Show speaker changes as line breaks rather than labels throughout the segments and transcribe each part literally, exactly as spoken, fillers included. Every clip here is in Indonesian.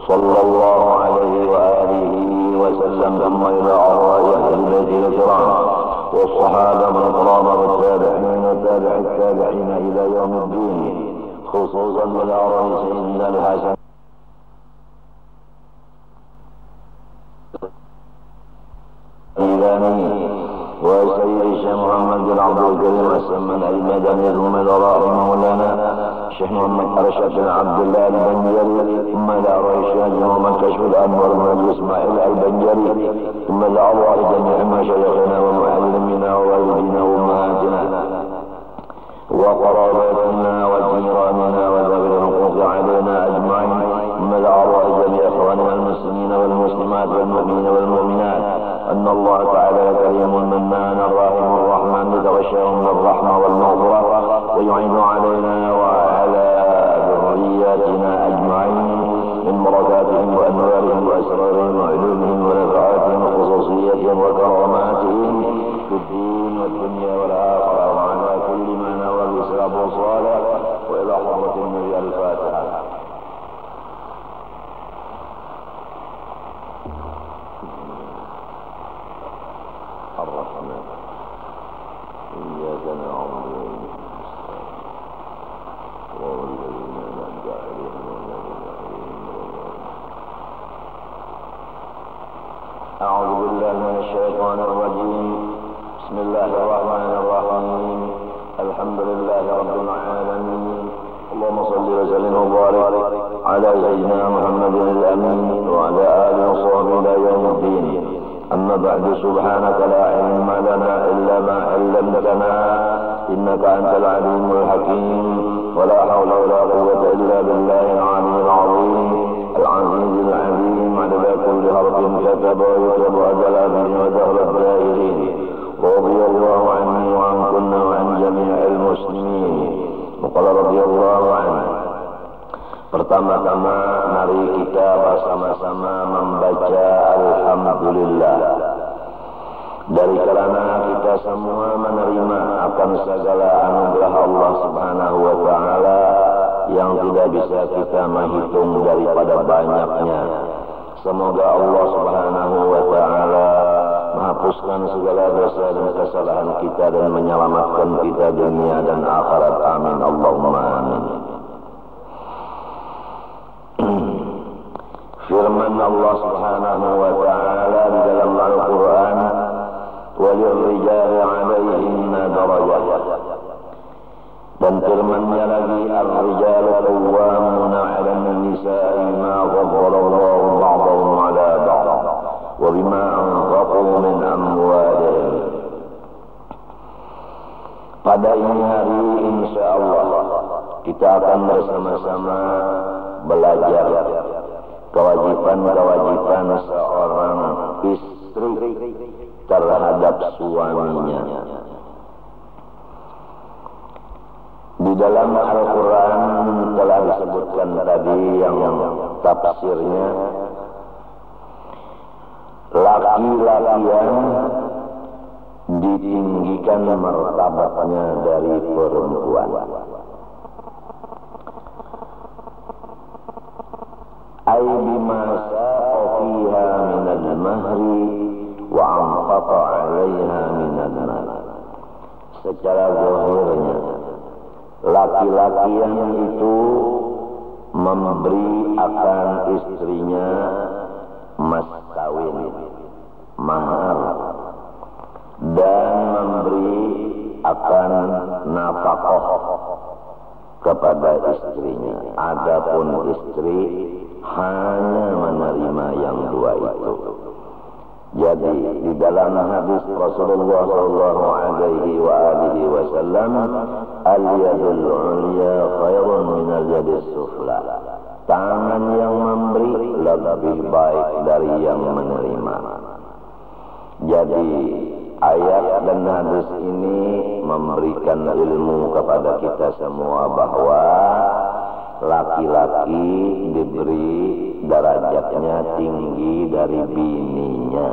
صلى الله عليه وآله وسلم ثم إلى أرواح أهل بيته الكرام والصحابة الكرام والتابعين وتابع التابعين إلى يوم الدين، خصوصا إلى رئيس سيدنا الحسن وسيد الشيخ محمد بن عبد الكريم السمن المدني ثم إلى رحمه مولانا الشيخ محمد أرشد بن عبد الله البنجري ثم إلى رئيس محمد كشف الأنور بن إسماعيل البنجري ثم إلى أرواح جميع مشايخنا ومعلمينا ووالدينا وأمهاتنا وقراباتنا وجيراننا وذوي الحقوق علينا أجمعين ثم إلى أرواح جميع إخواننا المسلمين والمسلمات والمؤمنين والمؤمنات أن الله تعالى كريم المنان الراحم الرحمن يتغشاهم بالرحمة والمغفرة ويعين علينا وعلى ذرياتنا أجمعين من بركاتهم وأنوارهم وأسرارهم وعلومهم ونفعاتهم وخصوصياتهم وكراماتهم في الدين والدنيا والآخرة وعلى كل ما نوى الإسلام صالح وإلى حضرة النبي الفاتحة. الرحمن إياك نعبد والذين أنعمت عليهم أعوذ بالله من الشيطان الرجيم. بسم الله الرحمن الرحيم. الحمد لله رب العالمين. اللهم صل وسلم وبارك على سيدنا محمد الأمين وعلى آله وصحبه إلى يوم الدين. أما بعد، سبحانك لا علم لنا إلا ما علمتنا إنك أنت العليم الحكيم ولا حول ولا قوة إلا بالله العلي العظيم العزيز العليم عدد كل حرف كتب ويكتب عدل به ودهر الدائرين. رضي الله عني وعنكن وعن جميع المسلمين. وقال رضي الله عنه. Pertama-tama mari kita bersama-sama membaca Alhamdulillah. Dari karena kita semua menerima akan segala anugerah Allah Subhanahu wa Ta'ala yang tidak bisa kita menghitung daripada banyaknya. Semoga Allah Subhanahu wa Ta'ala menghapuskan segala dosa dan kesalahan kita dan menyelamatkan kita dunia dan akhirat. Amin Allahumma amin. Firman Allah Subhanahu wa Ta'ala di dalam Al-Quran, وَلِلرِّجَالِ عَلَيْهِنَّ دَرَجَةٌ. Dan firman-Nya lagi, الرِّجَالُ قَوَّامُونَ عَلَى النِّسَاءِ بِمَا فَضَّلَ اللَّهُ بَعْضَهُمْ عَلَى بَعْضٍ وَبِمَا أَنفَقُوا مِنْ أَمْوَالِهِمْ. Pada ini hari insyaallah kita akan bersama-sama belajar kewajiban-kewajiban seorang istri terhadap suaminya. Di dalam Al-Quran telah disebutkan tadi yang tafsirnya, laki-lakian ditinggikan martabatnya dari perempuan. Ay bima sa'a fiha minal mahri wa anfaqa 'alaiha minan mal. Secara zahirnya laki-laki yang itu memberi akan istrinya mas kawin, mahar, dan memberi akan nafkah kepada istrinya. Adapun istri hanya menerima yang dua itu. Jadi di dalam hadis Rasulullah sallallahu alaihi wa alihi wasallam, al-yadul 'ulya khairun min al-yadis sufla. Tangan yang memberi lebih baik dari yang menerima. Jadi ayat dan hadis ini memberikan ilmu kepada kita semua bahwa laki-laki diberi derajatnya tinggi dari bininya.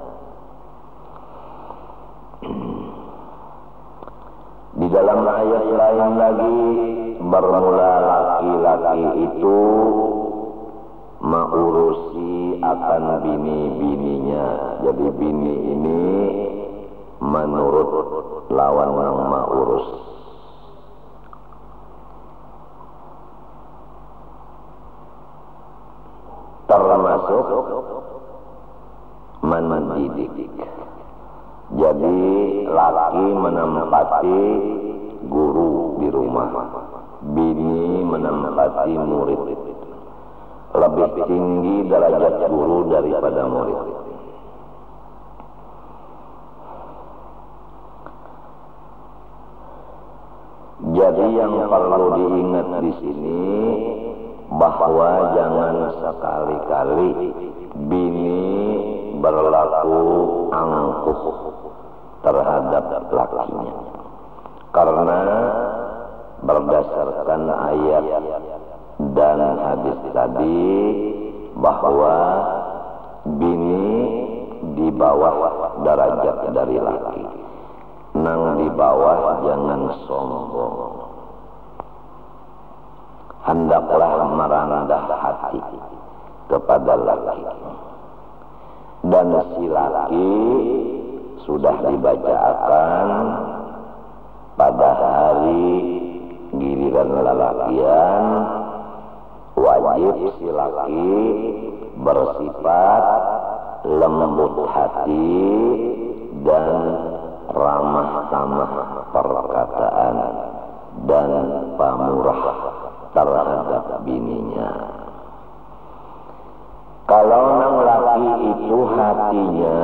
Di dalam ayat lain lagi, bermula laki-laki itu mau menyusahkan bini-bininya. Jadi bini ini menurut lawan yang mau urus. Termasuk mendidik. Jadi laki menempati guru di rumah, bini menempati murid. Lebih tinggi derajat guru daripada murid. Jadi yang perlu diingat di sini bahwa jangan sekali-kali bini berlaku angkuh terhadap lakinya, karena berdasarkan ayat dan hadis tadi bahwa bini di bawah derajat dari laki. Nang di bawah jangan sombong. Hendaklah merendah hati kepada laki. Dan si laki sudah dibacakan pada hari giliran lelakian, wajib si laki bersifat lembut hati dan ramah tamah perkataan dan pamurah terhadap bininya. Kalau nang laki itu hatinya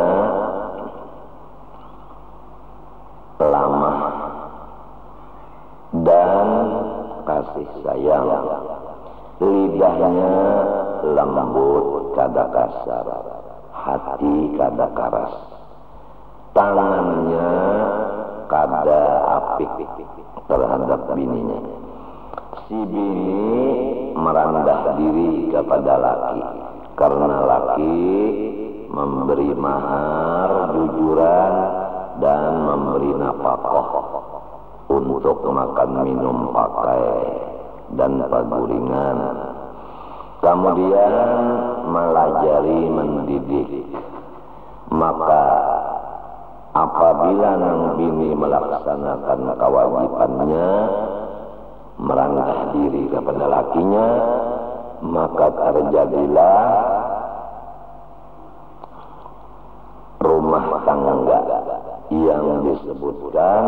lamah dan kasih sayang, lidahnya lembut kada kasar, hati kada keras, tangannya kada apik terhadap bininya. Si bini merendah diri kepada laki, karena laki memberi mahar jujuran dan memberi nafkah untuk makan minum pakai dan paguringan. Kemudian melajari mendidik. Maka apabila nang bini melaksanakan kewajibannya merendah diri kepada lakinya, maka terjadilah rumah tangga yang disebutkan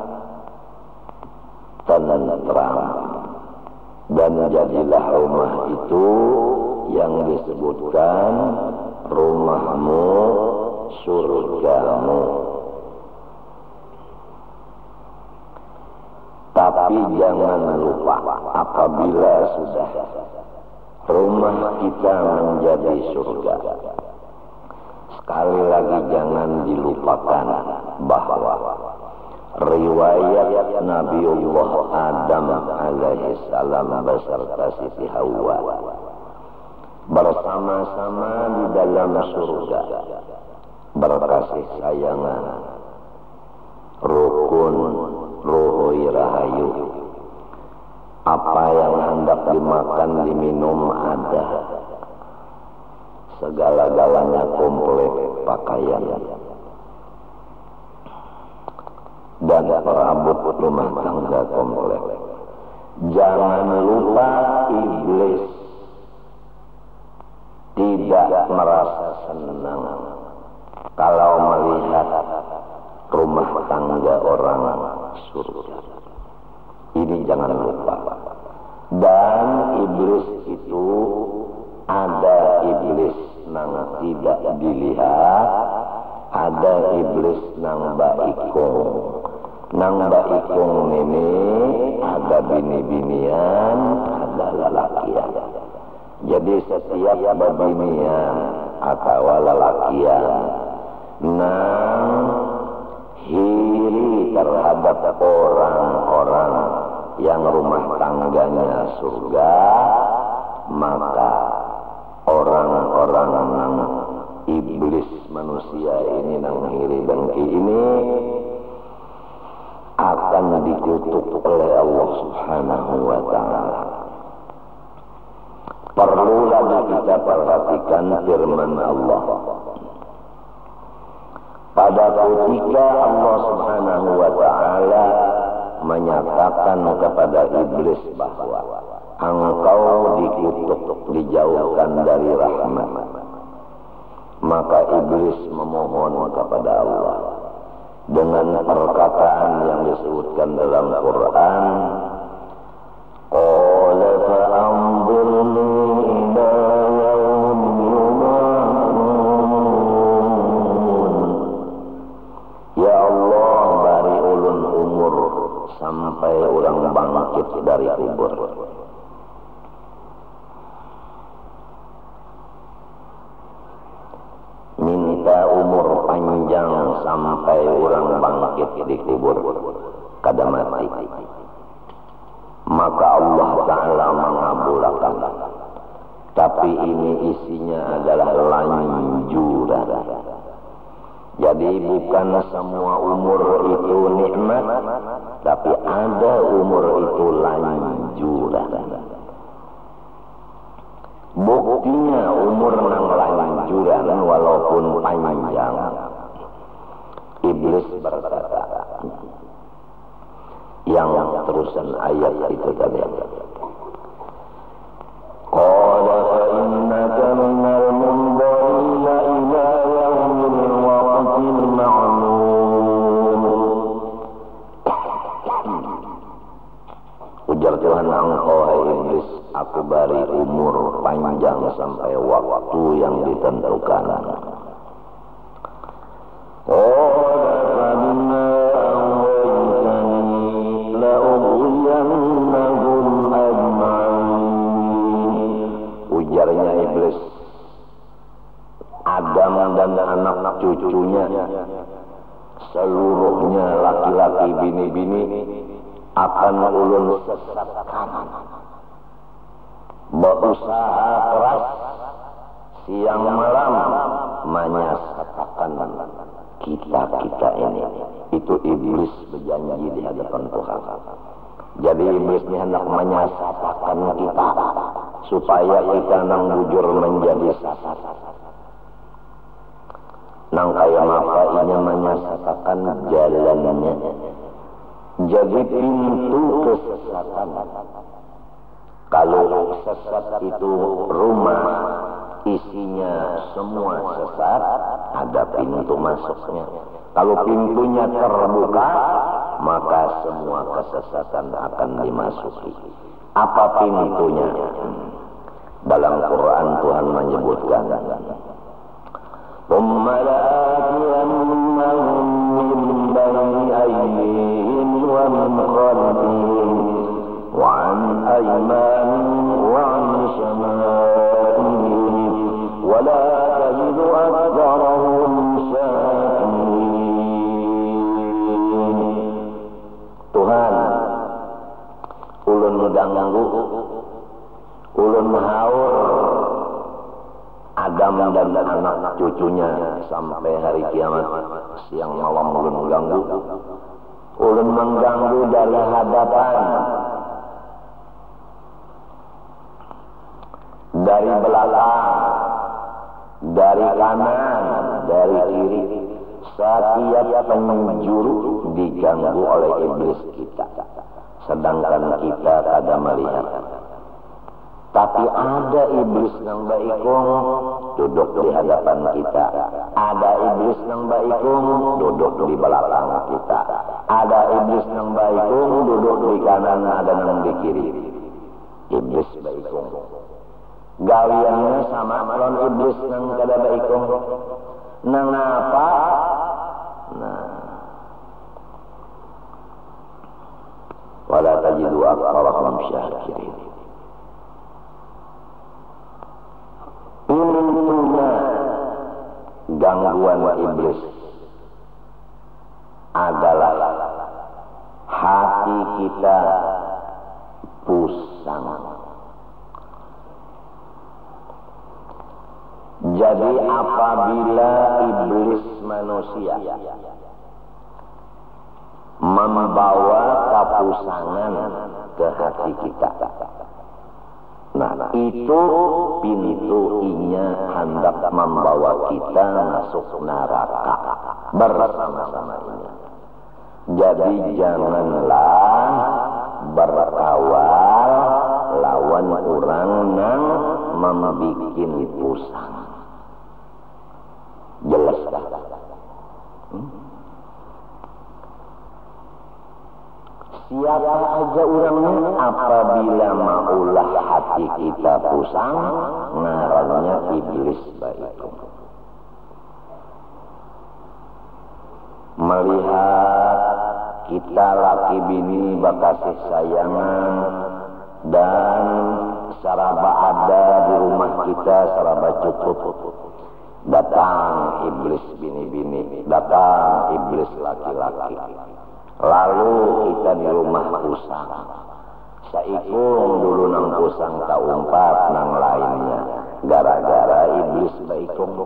tenteram, dan jadilah rumah itu yang disebutkan rumahmu surgamu. Tapi jangan lupa, apabila sudah rumah kita menjadi surga, sekali lagi jangan dilupakan bahwa riwayat Nabiullah Adam alaihi salam beserta Siti Hawa bersama-sama di dalam surga, berkasih sayangan, rukun, ruhoi rahayu. Apa yang hendak dimakan diminum ada, segala-galanya komplit pakaian dan perabot rumah tangga komplit. Jangan lupa iblis tidak merasa senang kalau melihat rumah tangga orang surga. Ini jangan lupa. Dan iblis itu ada iblis nang tidak dilihat, ada iblis nang baikung. Nang baikung ini ada bini-binian, ada lelakian. Jadi setiap babinian atau lelakian nang hiri terhadap orang-orang yang rumah tangganya surga, maka orang-orang nang iblis manusia ini nang hiri dengki ini akan dikutuk oleh Allah Subhanahu wa ta'ala. perlu lagi kita perhatikan firman Allah. Pada ketika Allah Subhanahu wa ta'ala menyatakan kepada iblis bahwa engkau dikutuk, dijauhkan dari rahmat, maka iblis memohon kepada Allah dengan perkataan yang disebutkan dalam Quran, qala fa'anzirni ila yaumi yub'atsun. Ya Allah, bari ulun umur sampai orang bangkit dari kubur. Minta umur panjang sampai orang bangkit di kubur kada mati. Maka Allah Ta'ala mengabulkan. Tapi ini isinya adalah lanjuran. Jadi bukan semua umur itu nikmat, tapi ada umur itu lanjuran. Buktinya umur nang lanjuran walaupun panjang. Iblis berkata, yang terusan ayat itu tadi, qala fa innaka minal munzarina ila yaumil waqtil ma'lum. Ujar Tuhan, engkau hai iblis, aku beri umur panjang sampai waktu yang ditentukan. Qala fa bima ujarnya iblis, Adam dan anak cucunya seluruhnya laki-laki bini-bini akan ulun sesatkan. Berusaha keras siang malam menyesatkan kita-kita ini. Itu iblis berjanji di hadapan Tuhan. Jadi iblis ini hendak menyesatkan kita supaya kita nang bujur menjadi sesat. Nang kaya maka ini menyesatkan jalannya. Jadi pintu kesesatan. Kalau sesat itu rumah isinya semua sesat, ada pintu masuknya. Kalau pintunya terbuka, maka semua kesesatan akan dimasuki. Apa pintunya? Dalam Quran Tuhan menyebutkan, ثُمَّ لَآتِيَنَّهُم مِّن بَيْنِ أَيْدِيهِمْ وَمِنْ خَلْفِهِمْ وَعَنْ أَيْمَانِهِمْ وَعَنْ شَمَائِلِهِمْ وَلَا تَجِدُ أَكْثَرَهُمْ شَاكِرِينَ. Tuhan, ulun mengganggu, ulun haur Adam dan anak cucunya sampai hari kiamat. Siang malam ulun mengganggu, ulun mengganggu dari hadapan, dari belakang, dari kanan, dari kiri. Setiap penjuru diganggu oleh iblis kita, sedangkan kita kada melihat. Tapi ada iblis nang baikung duduk di hadapan kita. Ada iblis nang baikung duduk di belakang kita. Ada iblis nang baikung duduk di kanan, ada nang di kiri. Iblis baikung. Gawiannya sama lawan iblis nang kada baikung. Nang apa? Nah, wala tajidu aktsarahum syakirin. Intinya gangguan iblis adalah hati kita pusang. Jadi apabila iblis manusia membawa kepusangan ke hati kita, Nah, itu pintunya hendak membawa kita masuk neraka bersama-sama ini. Jadi janganlah berkawal lawan orang yang membikin pusing. Jelas dah. Hmm? Siapa aja orangnya apabila maulah hati kita pusing, ngarannya iblis baikum. Melihat kita laki bini bakasih sayangan dan saraba ada di rumah kita saraba cukup, datang iblis bini-bini, datang iblis laki-laki. Lalu kita di rumah pusang, saikung dulu nang pusang taumpat nang lainnya, gara-gara iblis baikum.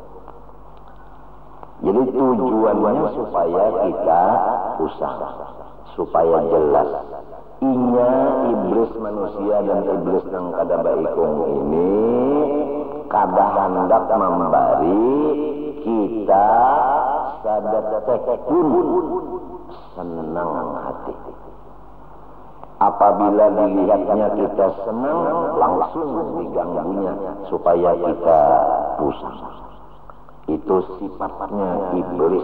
Jadi tujuannya supaya kita pusang, supaya jelas. Inya iblis manusia dan iblis nang kada baikum ini kada hendak memberi kita sadatekun senang hati. Apabila dilihatnya kita senang, langsung diganggunya supaya kita pusing. Itu sifatnya iblis.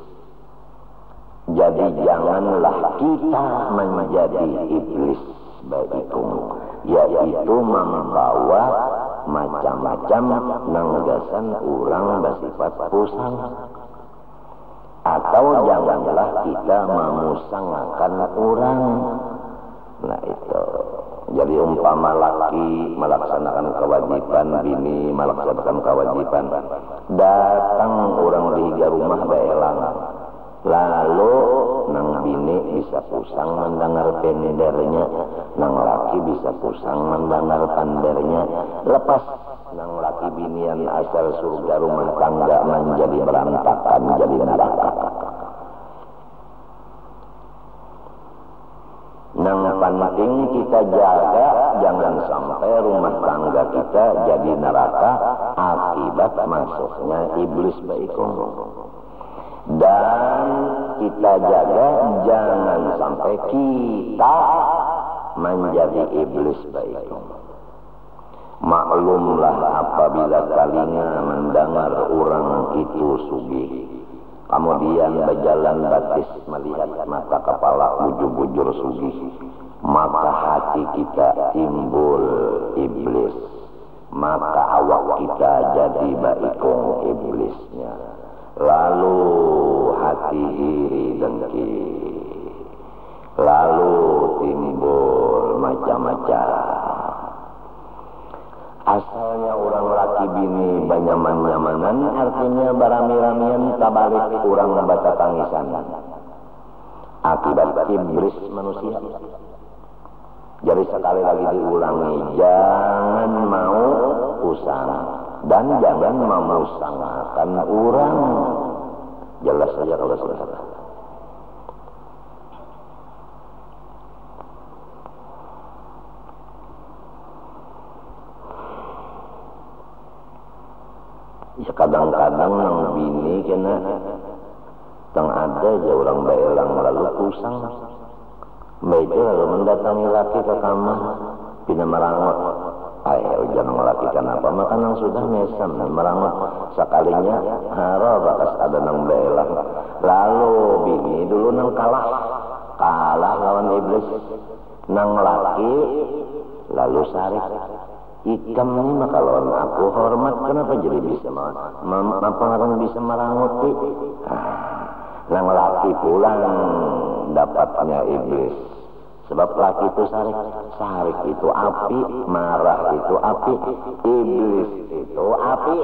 Jadi janganlah kita menjadi iblis baikum, yaitu membawa macam-macam nanggasan orang bersifat pusing. Atau janganlah kita memusangkan orang. Nah itu. Jadi umpama laki melaksanakan kewajiban, bini melaksanakan kewajiban, datang orang di rumah baelang, lalu nang bini bisa pusang mendengar pendernya, nang laki bisa pusang mendengar pandernya. Lepas nang laki binian asal surga rumah tangga menjadi berantakan, jadi neraka. Nang penting kita jaga jangan sampai rumah tangga kita jadi neraka akibat masuknya iblis baikum. Dan kita jaga jangan sampai kita menjadi iblis baikum. Maklumlah apabila kalinya mendengar orang itu sugih, kemudian berjalan batis melihat mata kepala bujur-bujur sugih, maka hati kita timbul iblis, maka awak kita jadi baikum iblisnya. Lalu hati iri dengki, lalu timbul macam-macam. Asalnya orang laki bini banyaman-nyamanan, artinya barami-ramian tabalik orang baca tangisan. Akibat iblis manusia. Jadi sekali lagi diulangi, jangan mau usang dan jangan memusangkan orang. Jelas saja kalau selesai. Ya kadang-kadang nang bini kena tang ada aja orang baelang lalu pusang. Baiknya lalu mendatangi laki ke kamar, pina merangot. Ayo jangan laki kenapa? Maka nang sudah mesam dan merangot sekalinya haro bakas ada nang baelang. Lalu bini dulu nang kalah, kalah lawan iblis. Nang laki lalu sarik. Ikam ini maka lawan aku hormat, kenapa jadi bisa mempengaruhi bisa meranguti? Ah, nang laki pulang dapatnya iblis. Sebab laki itu sarik, sarik itu api, marah itu api, iblis itu api.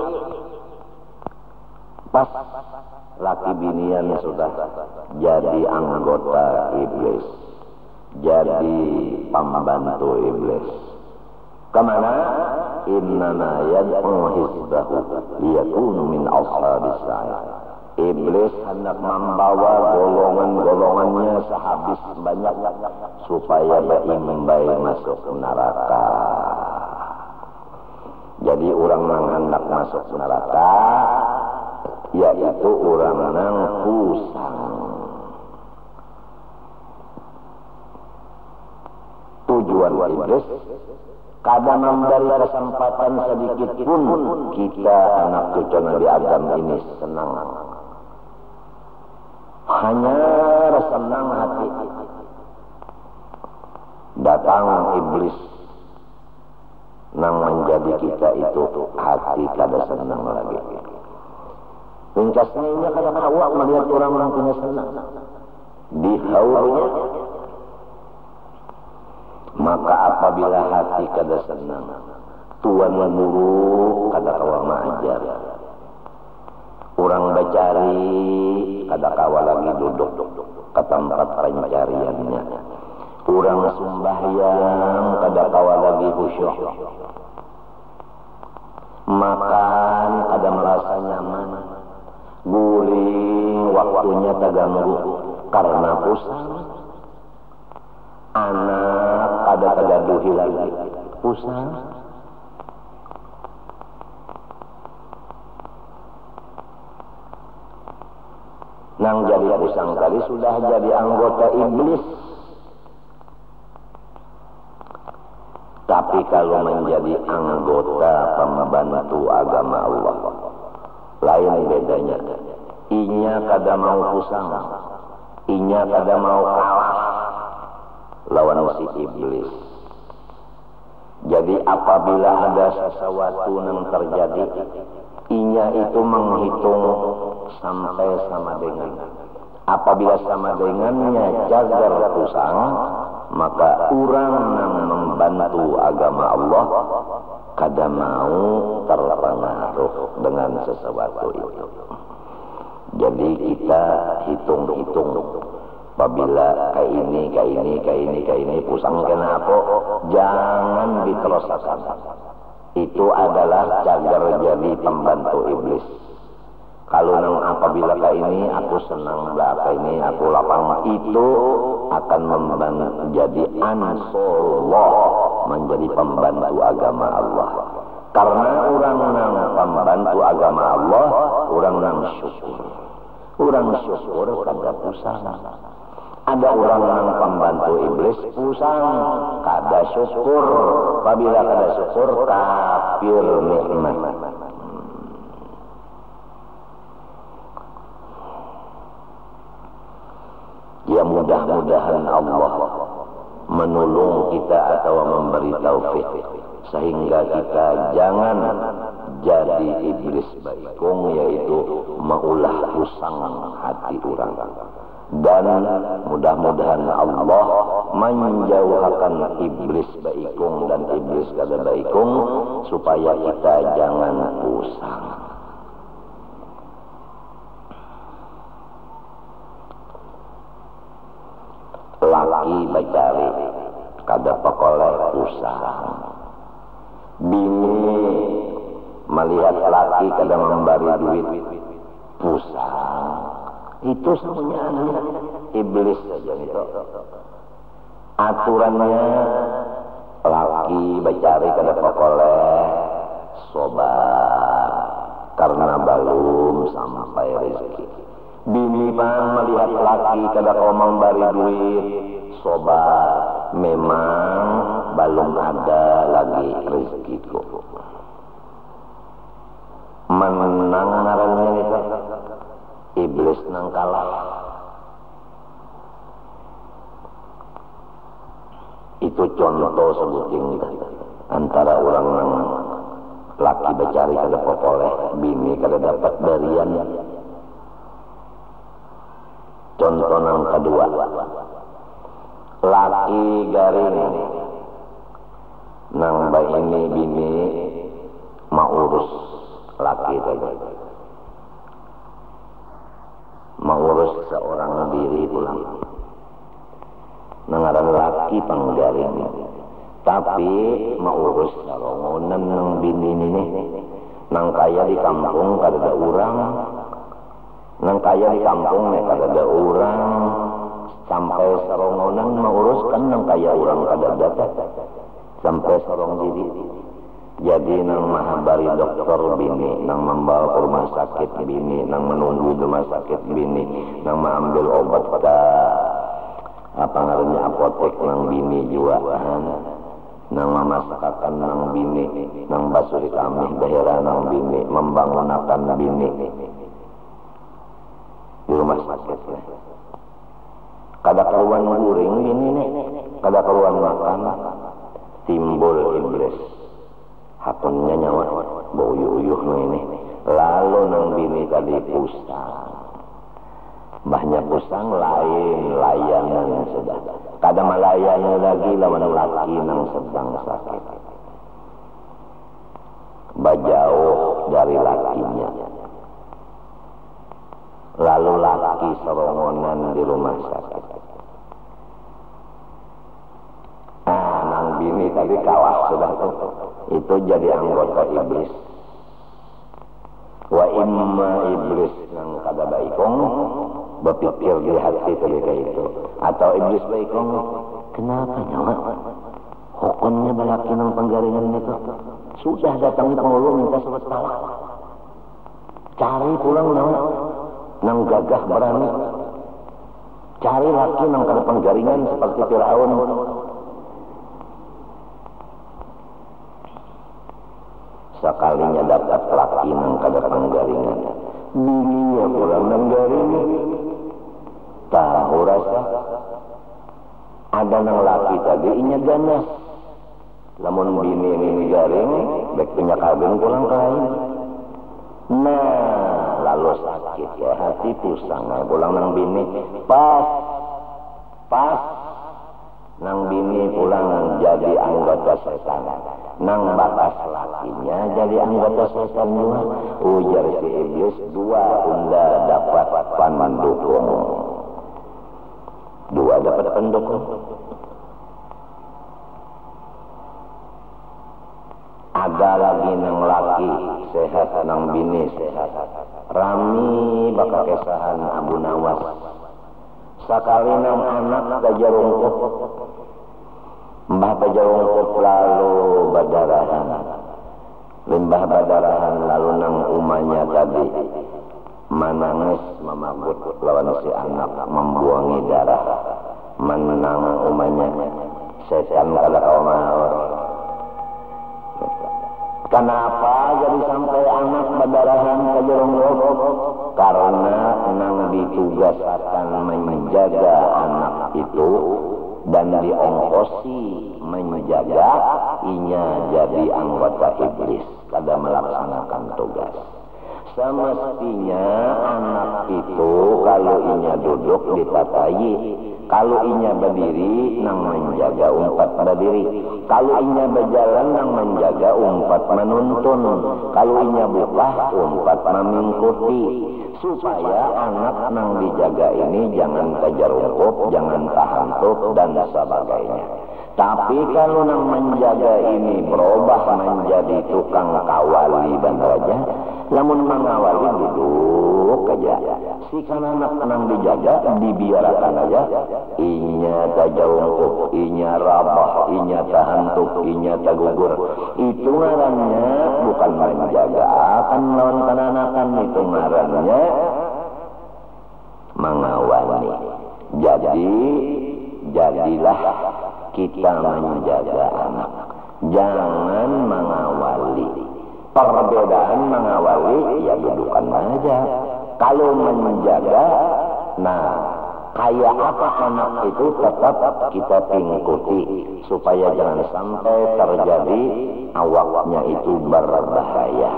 Pas laki binian sudah jadi anggota iblis, jadi pembantu iblis. Kemana? Innama yad'u hizbahu liyakunu min ashabis sa'ir. Iblis hendak membawa golongan-golongannya sehabis banyak supaya berimbai masuk neraka. Jadi orang nang hendak masuk neraka yaitu orang nang pusang. Tujuan iblis kada memberi kesempatan sedikit pun kita anak cucu Nabi Adam ini senang. Hanya senang hati. Datang iblis nang menjadi kita itu hati kada senang lagi. Ringkasnya ini kada Hawa melihat orang yang punya senang di haulnya. Maka apabila hati kada senang, tuan guru kada kawa mengajar. Orang bacari kada kawa lagi duduk ke tempat pencariannya. Orang sembahyang kada kawa lagi khusyuk. Makan ada merasa nyaman. Guling waktunya terganggu karena pusing. Anak ada tergaduhi lagi pusing. Nang jadi pusing tadi sudah jadi anggota iblis. Tapi kalau menjadi anggota pembantu agama Allah, lain bedanya. Inya kada mau pusing, inya kada mau kalah lawan si iblis. Jadi apabila ada sesuatu yang terjadi, inya itu menghitung sampai sama dengan. Apabila sama dengannya jagar pusang, maka orang yang membantu agama Allah kada mau terpengaruh dengan sesuatu itu. Jadi kita hitung-hitung. Apabila kayak ini, kayak ini, kayak ini, kayak ini, pusang kena apa, jangan ditelosakan. Itu adalah cagar jadi pembantu iblis. Kalau nang apabila kayak ini, aku senang, kayak ini, aku lapang, itu akan menjadi ansarullah, menjadi pembantu agama Allah. Karena orang nang pembantu agama Allah, orang nang syukur. Orang syukur kada pusang. Ada orang yang pembantu iblis pusang, kada syukur. Apabila kada syukur, kafir nikmat. Ya mudah-mudahan Allah menolong kita atau memberi taufik sehingga kita jangan jadi iblis baikung, yaitu maulah pusang hati orang. Dan mudah-mudahan Allah menjauhkan iblis baikung dan iblis kada baikung supaya kita jangan pusang. Laki bacari kada pekoleh pusang. Bini melihat laki kada memberi duit pusang. Itu semuanya iblis saja itu. Aturannya laki bacari kada pekoleh sobar karena belum sampai rezeki. Bini pang melihat laki kada kau memberi duit sobat, memang belum ada lagi rezekiku. Menang ngarannya itu iblis nang kalah. Itu contoh sebuting antara orang nang laki bacari kada popoleh, bini kada dapat berian. Contoh yang kedua, laki garing nang bayi ini bini mau urus laki tadi, mau urus seorang diri pulang. Nangaran laki panggaring, tapi mau urus sarongonan nang bini ini, nang kaya di kampung kada ada orang. Nang kaya di kampung nek kada ada orang sampai sarongonan menguruskan nang kaya orang kada dapat sampai sorong diri. Jadi nang mahabari dokter bini, nang membawa ke rumah sakit bini, nang menunggu di rumah sakit bini, nang mengambil obat pada apa ngarannya apotek nang bini juaan, nang memasakkan nang bini, nang basuri kami daerah nang bini, membangunakan bini di rumah sakit. Kada karuan guring bini nih, kada karuan makan, timbul iblis. Hatunnya nyawa bau uyuh ini, lalu nang bini tadi pusang, mbahnya pusang lain layanan sudah, kada melayani lagi lawan laki nang sedang sakit, bajauh dari lakinya, lalu laki serongonan di rumah sakit. Nah, nang bini tadi kalah sudah tuh. Itu jadi anggota iblis. Wa imma iblis nang kada baikong berpikir di hati ketika itu, atau iblis baikong kenapa nyawa hukumnya balaki nang penggaringan itu sudah datang penghulu minta sebut salah, cari pulang nang nang gagah berani, cari laki nang kada penggaringan seperti Firaun. Sekalinya dapat laki nang kada penggaringan, bininya pulang menggaringan. Tahu rasa ada nang laki tadi inya ganas, lamun bini ini garing bek punya kawin pulang ke lain. Nah lalu sakit ya hati pusang pulang nang bini, pas pas nang bini pulang jadi anggota setan, nang batas lakinya jadi anggota setan juga. Ujar si iblis, dua unda dapat pendukung, dua dapat pendukung. Ada lagi nang laki sehat, nang bini sehat, rami bakal kesahan Abu Nawas. Sakali nang anak bajarungkup, mbah bajarungkup lalu badarahan, limbah badarahan lalu nang umanya tadi menangis memabut lawan si anak membuangi darah, menang umanya setan kada kaumawar. Kenapa jadi sampai anak badarahan bajarungkup? Karena nang ditugaskan menjaga anak itu dan diongkosi menjaga, inya jadi anggota iblis kada melaksanakan tugas. Semestinya anak itu kalau inya duduk ditatai, kalau inya berdiri nang menjaga umpat berdiri, kalau inya berjalan nang menjaga umpat menuntun, kalau inya buka umpat memingkuti, supaya anak nang dijaga ini jangan kejerungkup, jangan tahantuk dan sebagainya. Tapi kalau nang menjaga ini berubah menjadi tukang kawali dan raja, lamun mengawali duduk aja. Si kan anak nang dijaga dibiarkan aja, inya tajawungkup, inya rabah, inya tahantuk, inya tagugur. Itu ngarannya bukan menjaga akan lawan kananakan, itu ngarannya mengawali. Jadi jadilah kita menjaga anak, jangan mengawali. Perbedaan mengawali ya dudukan aja. Kalau menjaga, nah kayak apa anak itu tetap kita ikuti supaya jangan sampai terjadi awaknya itu berbahaya.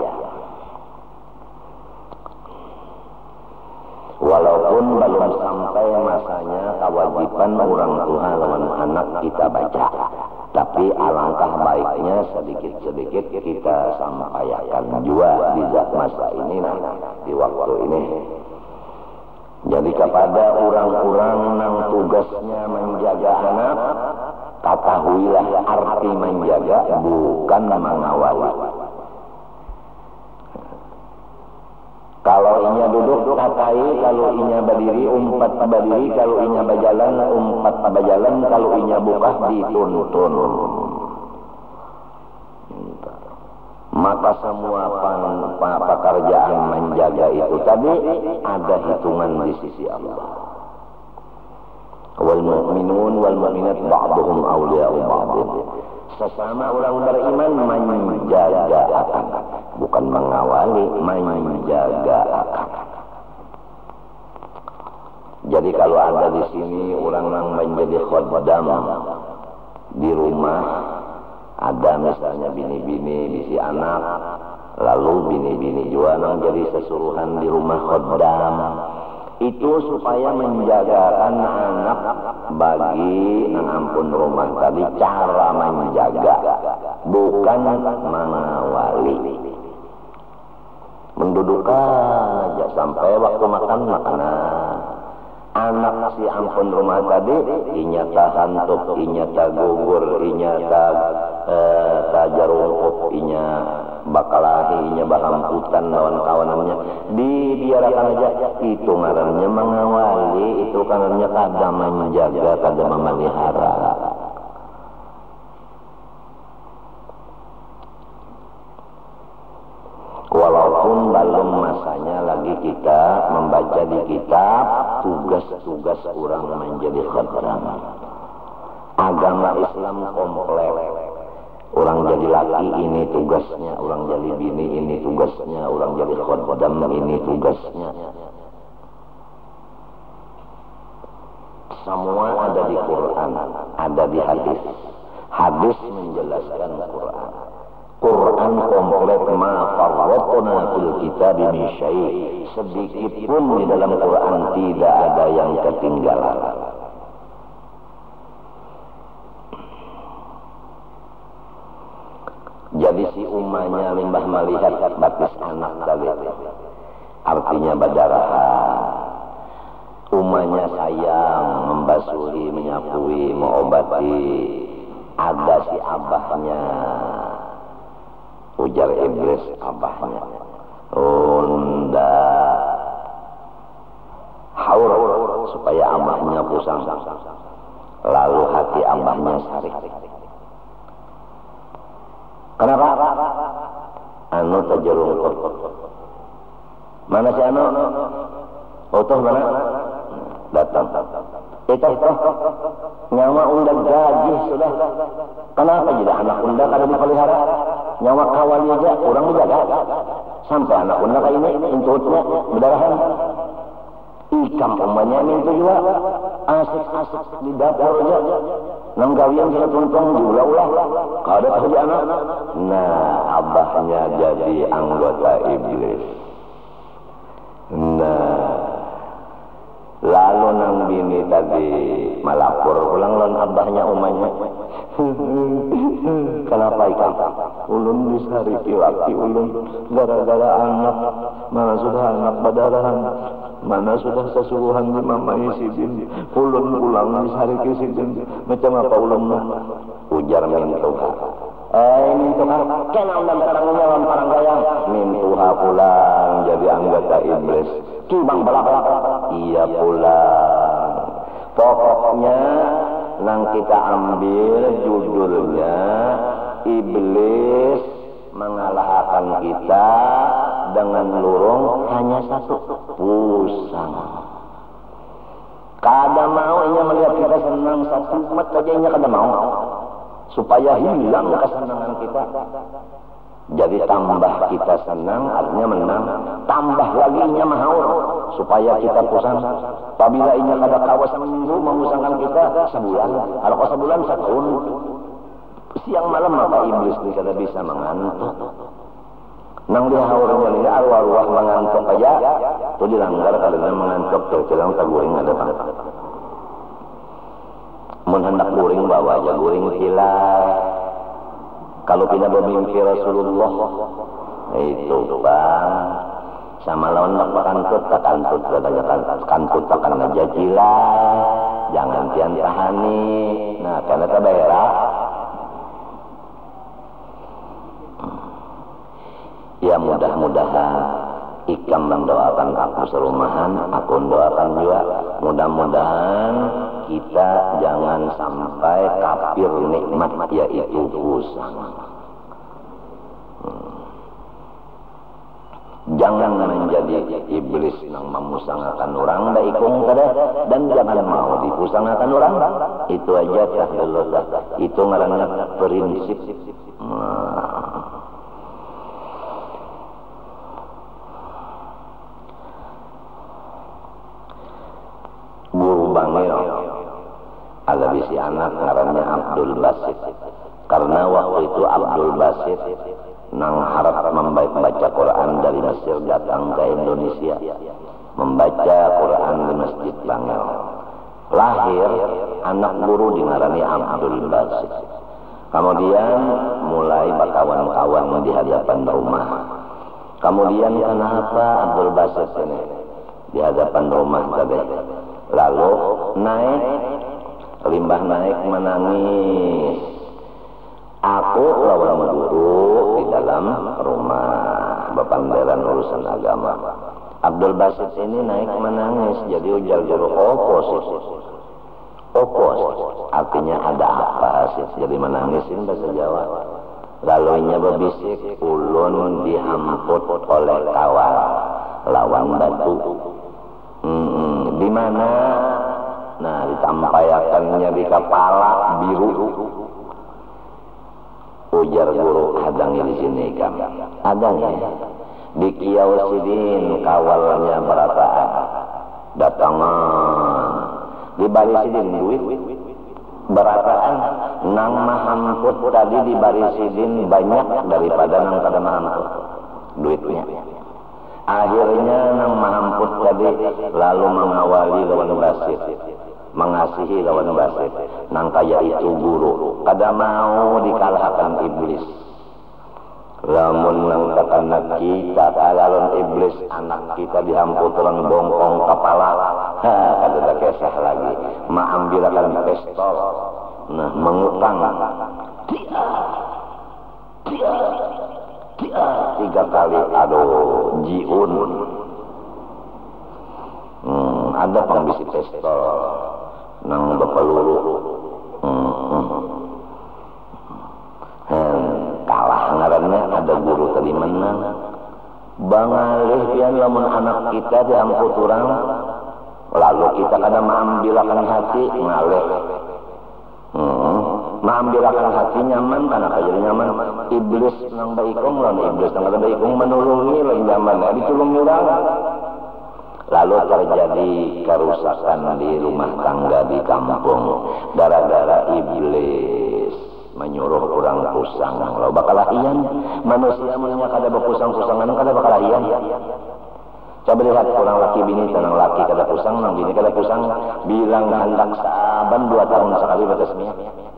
Walaupun belum sampai masanya kewajiban orang tua lawan anak kita baca, tapi alangkah baiknya sedikit-sedikit kita sampaikan juga di masa ini, nah, di waktu ini. Jadi kepada orang-orang yang tugasnya menjaga anak, ketahuilah arti menjaga bukan mengawali. Kalau inya duduk katai, kalau inya berdiri umpat berdiri, kalau inya berjalan umpat berjalan, kalau inya buka dituntun. apa semua pekerjaan menjaga itu tadi ada hitungan di sisi Allah. Wal mu'minun wal mu'minat ba'duhum awliya'u ba'din. Sesama orang beriman menjaga akan, bukan mengawali, menjaga akan. Jadi kalau ada di sini orang yang menjadi khodam di rumah, ada misalnya bini-bini, bisi anak, lalu bini-bini juga yang jadi sesuruhan di rumah khodam, itu supaya menjagakan anak bagi nang ampun rumah tadi, cara menjaga bukan mengawali. Mendudukan aja sampai waktu makan makanan. Anak si ampun rumah tadi inya ta hantuk, inya ta gugur, inya ta eh, ta jarungkut, inya bakalahi, inya bahamputan lawan kawanannya dibiarkan aja. Itu ngarannya mengawali, itu karenanya kada menjaga, kada memelihara. Walaupun belum masanya lagi kita membaca di kitab tugas-tugas orang menjadi khodam. Agama Islam komplek. Orang jadi laki ini tugasnya, orang jadi bini ini tugasnya, orang jadi khodam ini tugasnya. Semua ada di Quran, ada di hadis. Hadis menjelaskan Quran. Quran komplit, ma farratna fil kitab min syai'. Sedikit pun di dalam Quran tidak ada yang ketinggalan. Jadi si umanya limbah melihat batis anak tadi, artinya badarahan. Umanya sayang, membasuhi, menyapui, mengobati. Ada si abahnya, ujar iblis abahnya, unda haur supaya abahnya pusing. Lalu hati abahnya sarih. Kenapa? Anu tajarungkut. Mana si anu? Utuh mana? Datang. Itu itu nyawa unda gaji sudah. Kenapa jadi anak unda kada dipelihara? Nyawa kawali aja orang dijaga. Sampai anak unda kayak ini intutnya berdarahan. Ikam umpamanya itu juga asik-asik di dapur aja. Nang gawian kita tuntung diulah-ulah. Kada tahu di anak. Nah, abahnya jadi anggota iblis. Nah, lalu nang bini tadi malapor ulang lawan abahnya umanya. Kenapa ikan? Ulun disariki laki ulun gara-gara anak. Mana sudah anak badarahan, mana sudah sesuruhan di mamai si bin. Ulun pulang disariki si bin. Macam apa ulun? Ujar mintuha. Eh mintuha, kena undang ketangnya lawan parang gayang. Mintuha pulang jadi anggota iblis. Kibang balap-balap. Iya pulang. Pokoknya nang kita ambil judulnya iblis mengalahkan kita dengan lurung hanya satu, pusang. Kada mau inya melihat kita senang satu mat saja inya kada mau supaya hilang kesenangan kita. Jadi tambah kita senang artinya menang, tambah lagi inya mahaur supaya kita pusang. Apabila inya kada kawas seminggu memusangkan kita sebulan, kalau kau sebulan setahun, siang malam maka iblis ni kada bisa mengantuk. Nang dia haurnya ni arwah-arwah mengantuk aja, tu dilanggar kalau dia mengantuk tu celang taguring ada bang. Mun hendak guring bawa aja guring kilas. Kalau kita bermimpi Rasulullah itu bang sama lawan nak kantut tak kantut katanya kantut takkan aja cila jangan tian tahani. Nah karena tabayra ya mudah-mudahan ikam mendoakan aku serumahan, aku doakan juga mudah-mudahan kita jangan sampai kafir nikmat yaitu pusang. Hmm. Jangan menjadi iblis yang memusangakan orang da ikung kada, dan jangan mau dipusangakan orang. Itu aja tahdillah. Itu ngaranna prinsip. Nah. Guru bangil ada bisi anak ngarannya Abdul Basit. Karena waktu itu Abdul Basit nang harap membaca Quran dari Mesir datang ke Indonesia, membaca Quran di Masjid Bangil. Lahir anak guru dingarani Abdul Basit. Kemudian mulai berkawan-kawan di hadapan rumah. Kemudian kenapa Abdul Basit ini di hadapan rumah tadi? Lalu naik, limbah naik menangis. Aku lawan guru di dalam rumah bepanderan urusan agama. Abdul Basit ini naik menangis, jadi ujar guru opos. Opos artinya ada apa sih? Jadi menangisin bahasa Jawa. Lalu nya berbisik, ulun dihamput oleh kawan lawan batu. Hmm, di mana? Nah, ditampayakannya di kepala biru. Ujar guru, hadangi di sini kan? Hadangi. Di Kiau Sidin kawalnya berataan. Datangan. Di Bari Sidin duit. Berataan. Nang mahamput tadi di Bari Sidin banyak daripada nang kada mahamput duitnya. Akhirnya nang mahamput tadi lalu mengawali lawan Basit, mengasihi lawan Basit. Nang kaya itu guru kada mau dikalahkan iblis. Lamun nang katanak kita kalawan iblis, anak kita dihamput orang bongkong kepala, ha kada ada kisah lagi. Maambilakan pistol, nah mengutang dia dia dia tiga kali, aduh jiun. Hmm, ada pembisi pistol nang bepeluru. Hmm, hmm. Hmm, kalah ngarannya ada guru tadi menang. Bangalih pian lamun anak kita diamput orang, lalu kita kada maambilakan hati ngalih. Hmm, maambilakan hati nyaman karena kaya nyaman. Iblis nang baikong lawan iblis nang kada baikong menulungi lain nyaman, ditulungi orang. Lalu terjadi kerusakan di rumah tangga di kampung gara-gara iblis menyuruh orang pusang. Lalu bakal lahian manusia mulanya kada berpusang-pusangan kada bakal lahian. Coba lihat orang laki bini tenang laki kada pusang, nang bini kada pusang, bilang hendak saban dua tahun sekali bertesmiah.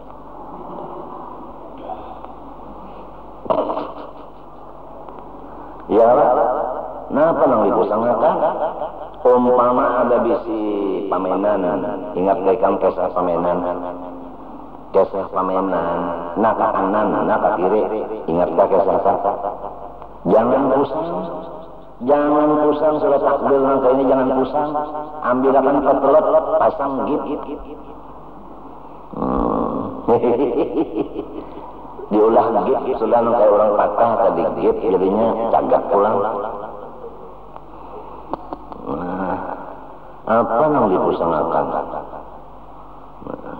Ya lah, napa nang dipusangakan? Umpama ada bisi pamenan, ingat dekam kisah pamenan, kisah pamenan, naka kanan, naka kiri, ingat kisah sasa. Jangan pusang, jangan pusang sudah takbir nangka ini jangan pusang, ambilkan petelot, pasang gip. Hmm. Diulah gip, sudah nangka orang patah tadi gip, jadinya cagak pulang. Nah, apa yang dipusangakan? Nah.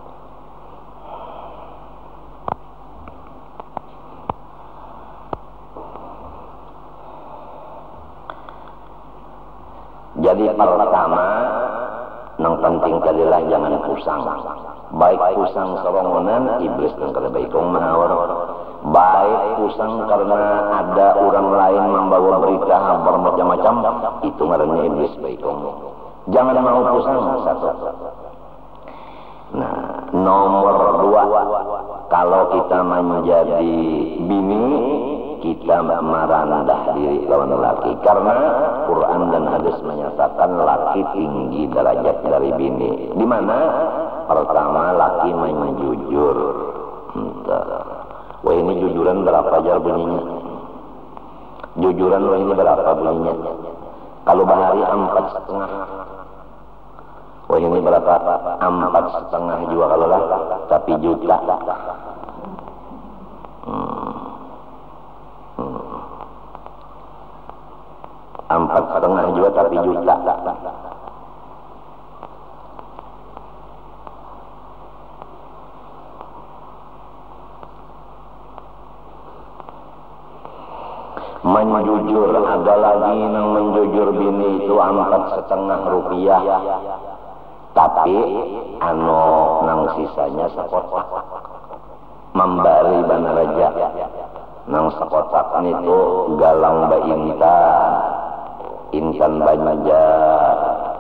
Jadi pertama, yang penting kadilah jangan pusang. Baik pusang sorongonan, iblis yang kada baikong mahawar. Baik pusang karena ada orang lain membawa berita kabar macam-macam, itu ngarannya iblis baikong. Jangan mau pusang, satu. Nah, nomor dua, kalau kita menjadi bini, kita merendah diri lawan laki. Karena Quran dan hadis menyatakan laki tinggi derajat dari bini. Di mana? Pertama, laki menjujur. Entah. Wah ini jujuran berapa jar bunyinya? Jujuran wah ini berapa bunyinya? Kalau bahari empat setengah. Wah ini berapa? Empat setengah juga kalau lah. Tapi juta. Hmm. Hmm. Empat setengah juga tapi juta. Menjujur, ada lagi yang menjujur bini itu empat setengah rupiah, tapi anu nang sisanya sekotak membari banaraja nang sekotak itu galang ba intan intan banjar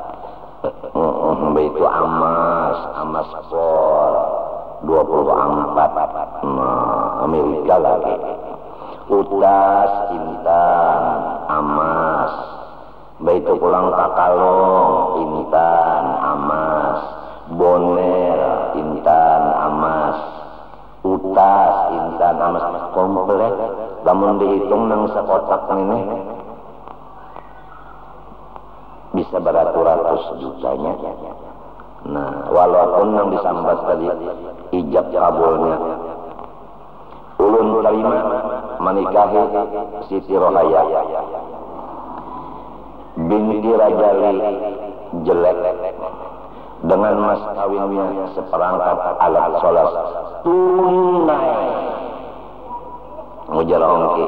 uh, itu amas amas por dua puluh empat nah, Amerika lagi utas intan amas baitu pulang kakalong intan amas boner intan amas utas intan amas komplit lamun dihitung nang sekotak ini bisa beratus-ratus jutanya. Nah walaupun nang disambat tadi ijab kabulnya ulun terima menikahi Siti Rohaya binti Rajali jelek dengan mas kawinnya seperangkat alat sholat tunai ngujar ongki,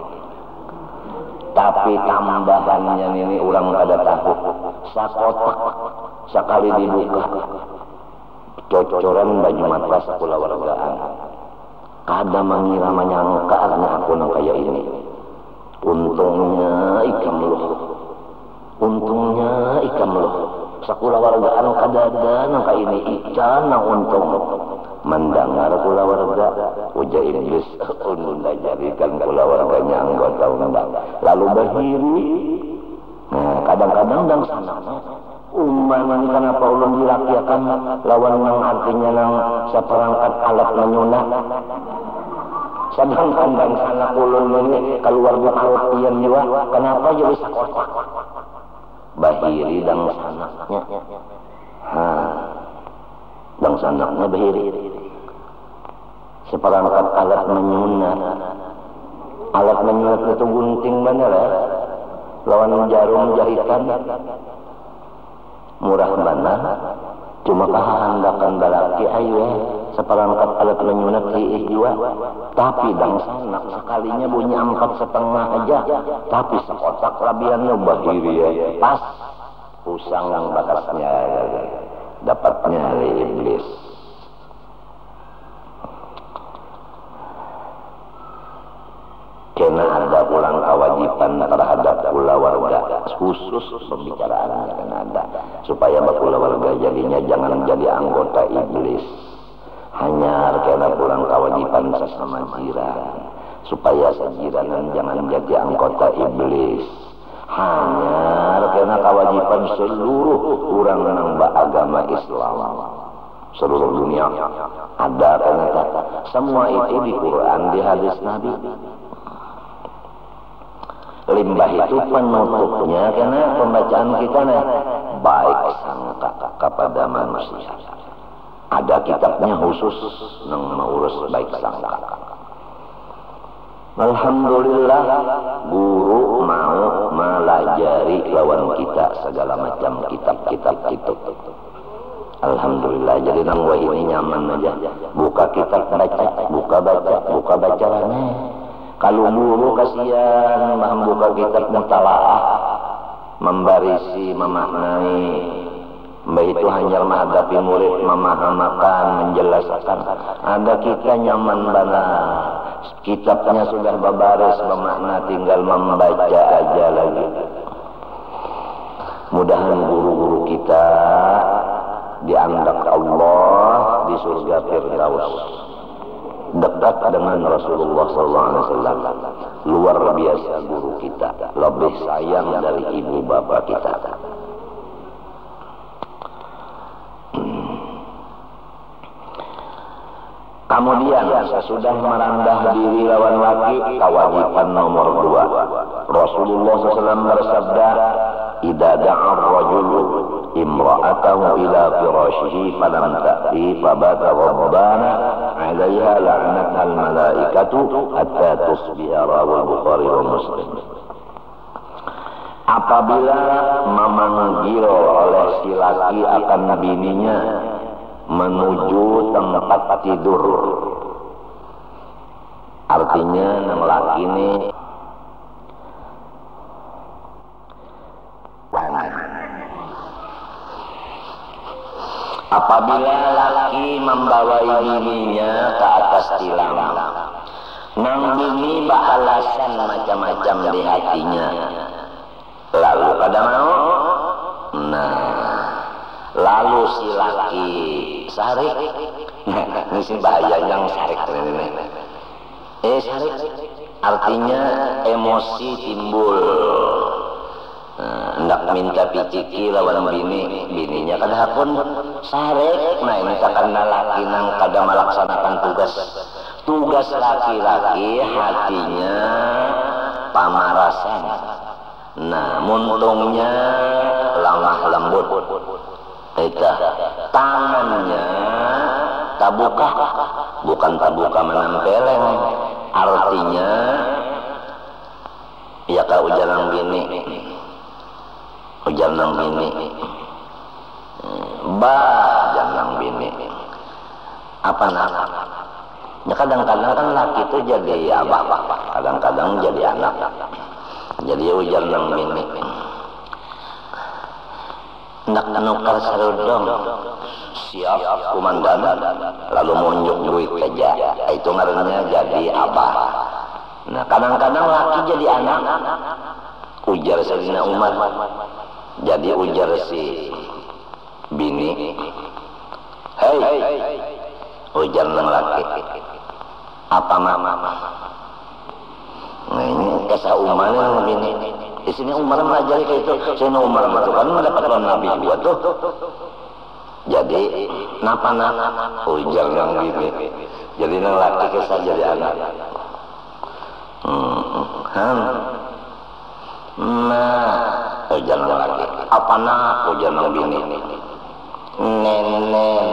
tapi tambahannya ini orang kada tahu sakotak sekali dibuka cocoran baju matras pula wargaan kada mengira menyangkanya aku nang kaya ini. Untungnya ikam loh, untungnya ikam loh sakula wargaan kada ada nang kaya ini ican nang untung mendengar kula warga uja Inggris undang jadikan kula warganya anggota undang lalu bahiri. Nah kadang-kadang dang sana umman kenapa ulun dirakyatkan lawan yang artinya nang seperangkat alat menyunat sedangkan dan sana ulun ini keluar di Alpian juga kenapa jadi sekotak bahiri dang sanaknya ha dang sanaknya bahiri seperangkat alat menyunat alat menyunat itu gunting bener ya lawan jarum jahitan murah benar cuma kahandakan balaki ayo seperangkat alat menyunat diih juga tapi dang sanak sekalinya bunyi empat setengah aja tapi sekotak labiannya bahiri ya pas usang yang bakasnya dapatnya dari iblis. Kena ada pulang kewajiban terhadap kula warga khusus pembicaraannya kena ada supaya bakula warga jadinya jangan jadi anggota iblis hanya kena pulang kewajiban sesama jiran supaya sejiranan jangan jadi anggota iblis hanya kena kewajiban seluruh orang nambah agama Islam seluruh dunia ada kena semua itu di Quran di hadis Nabi. Limbah itu penutupnya karena pembacaan kita nih baik sangka kepada manusia. Ada kitabnya khusus yang mengurus baik sangka. Alhamdulillah guru mau melajari lawan kita segala macam kitab-kitab itu. Alhamdulillah jadi nang wah ini nyaman aja. Buka kitab baca, buka baca, buka bacaannya. Kalau guru kasihan membuka kitab mutalaah membarisi, memaknai mbak itu hanya menghadapi murid memahamakan, menjelaskan ada kita nyaman benar kitabnya sudah berbaris bermakna tinggal membaca aja lagi. Mudahan guru-guru kita dianggap Allah di surga Firdaus dekat dengan Rasulullah sallallahu alaihi wasallam. Luar biasa guru kita, lebih sayang dari ibu bapak kita. Kemudian sesudah merendah diri lawan laki, kewajiban nomor dua. Rasulullah sallallahu alaihi wasallam bersabda, "Idza da'a ar-rajulu imra'atahu ila firashihi falam ta'ti fabata rabbana 'alaiha la'natha al-malaikatu hatta tusbiha." Rawahul Bukhari wa Muslim. apabila memanggil oleh si laki akan bininya menuju tempat tidur. Artinya nang laki ini apabila laki membawai bininya ke atas tilam, nang bini beralasan macam-macam di hatinya, lalu pada mau, nah, lalu si laki sarik, nah, ini sih bahaya yang sarik ini. Eh sarik, artinya emosi timbul. Nah, hendak minta piciki lawan bini, bininya kadahapun sarik. Nah ini karena laki nang kada melaksanakan tugas tugas laki-laki, hatinya pamarasan. Nah muntungnya lemah lembut, itu tangannya tabuka, bukan tabuka menempeleng. Artinya ya kau ujaran bini, ujaran bini, bah jangan bini. Apa nama? Ya kadang-kadang kan laki itu jadi abah, kadang-kadang jadi anak, jadi ujaran bini. Nak nukar sarudong, siap komandan, lalu munjuk duit aja, itu ngarannya jadi abah. Nah kadang-kadang laki jadi anak, ujar Sayyidina Umar, jadi ujar si bini, hei, ujar nang laki, apa mama? Nah ini kisah Umar nang bini. Di sini Umar melajari kayak itu. Sini Umar itu kan mendapatkan Nabi dua tuh. Jadi napa napa ujar yang bini. Jadi nang laki kisah jadi anak. Hmm. Nah, ujar nang laki. Apa nak ujar nang bini? Nenek.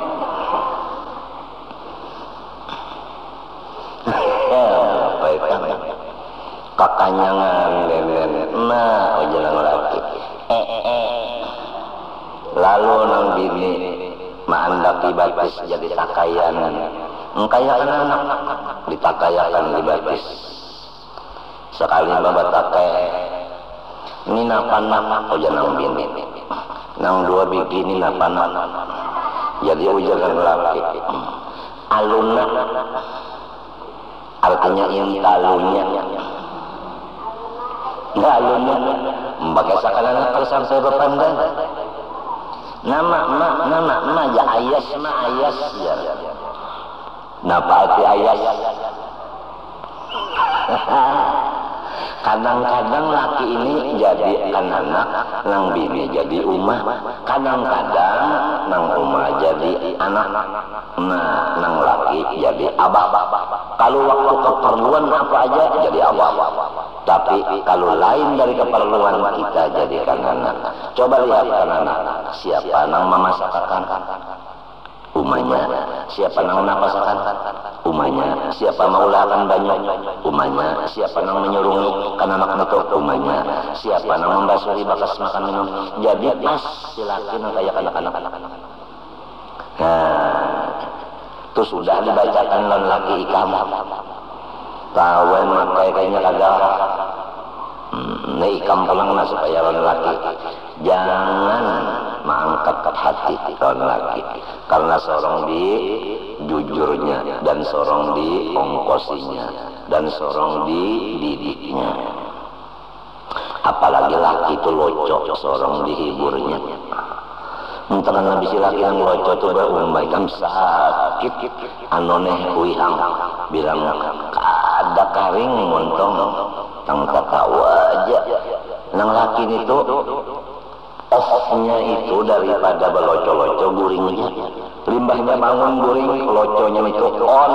Apa itu? Kakaknya nenek. Nah, ujar nang laki. Eh eh eh. Lalu nang bini maandaki batis jadi takayan. Engkayakan anak ditakayakan di batis. Sekali babat takai ini napa-napa ujar nang bini. Nang dua biji ini napa-napa. Jadi ujar nang laki. Aluna artinya intalunya. Nggak alunnya membagai sakalan sampai berpandang. Nama ma nama ma ya ayas ma ayas ya. Napa arti ayas? Kadang-kadang laki ini jadi anak, nang bini jadi umah. Kadang-kadang nang umah jadi anak, nah nang laki jadi abah. Kalau waktu keperluan apa aja jadi abah. Tapi kalau lain dari keperluan kita jadikan anak. Coba lihat anak, siapa nang memasakkan umahnya, siapa nang napasakan umahnya, siapa maulakan banyak umahnya, siapa nang menyurungi kan anak itu umahnya, siapa nang membasuhi bakas makan minum. Jadi pas si laki nang kayak anak-anak. Nah, itu sudah dibacakan lan laki ikam. Tawen makai kayaknya kagak. Hmm, ini ikam pulang supaya lan laki jangan mengangkat ke hati kawan laki, karena sorong di jujurnya dan sorong di ongkosinya dan sorong di didiknya. Apalagi laki itu locok sorong dihiburnya. Mentang nabi si laki yang locok itu berumbaikan sakit anoneh uihang bilang ada karing montong tang katawa aja nang laki itu off-nya itu daripada beloco-loco guringnya, limbahnya bangun guring, loconya itu on.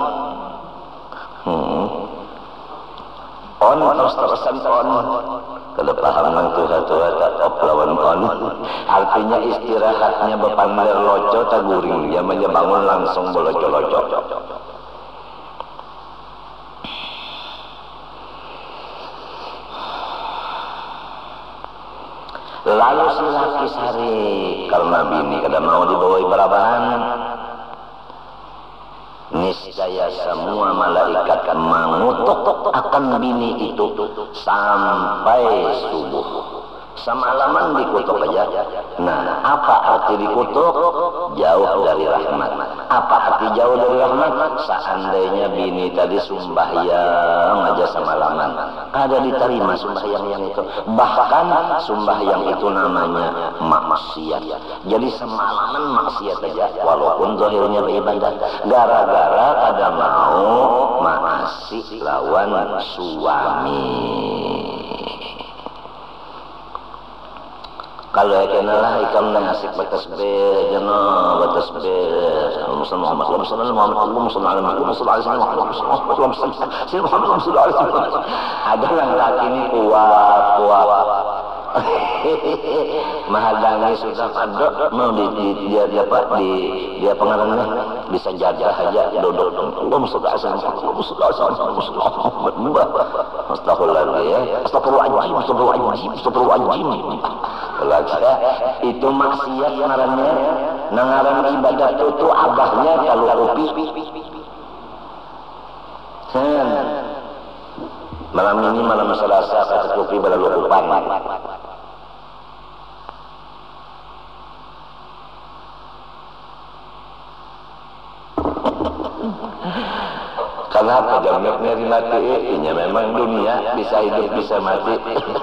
Hmm. On terus-terusan on. Kalau paham nang tua-tua tak op lawan on. Artinya istirahatnya bepander loco tak guring, dia bangun langsung beloco-loco. Lalu si laki sari karena bini kada mau dibawa barabahan, niscaya semua malaikat mengutuk akan bini itu sampai subuh. Semalaman dikutuk aja. Nah, apa arti dikutuk? Jauh dari rahmat. Apa arti jauh dari rahmat? Seandainya bini tadi sembahyang aja semalaman, kada diterima sembahyang yang itu. Bahkan sembahyang itu namanya maksiat. Jadi semalaman maksiat aja, walaupun zahirnya beribadah. Gara-gara kada mau maasi lawan suami. Kalau ya kenalah ikam nang asik bertasbih, jangan bertasbih. Muhammad Muhammad Muhammad Muhammad Muhammad Muhammad. Ada yang laki ini kuat kuat. Mahadangi sudah ada mau di, di dia dia pak di dia pengarangnya bisa jadah aja duduk. Allahumma shalli ala sayyidina Muhammad. Astagfirullah ya. Astagfirullahaladzim, astagfirullahaladzim, astagfirullahaladzim. Lagi itu maksiat ngarannya. Nangaran ibadah itu abahnya kalau kopi. Sen. Malam ini malam Selasa kata kopi berlalu kupan. Kenapa jamnya dimatiin? Ya memang dunia bisa hidup bisa mati.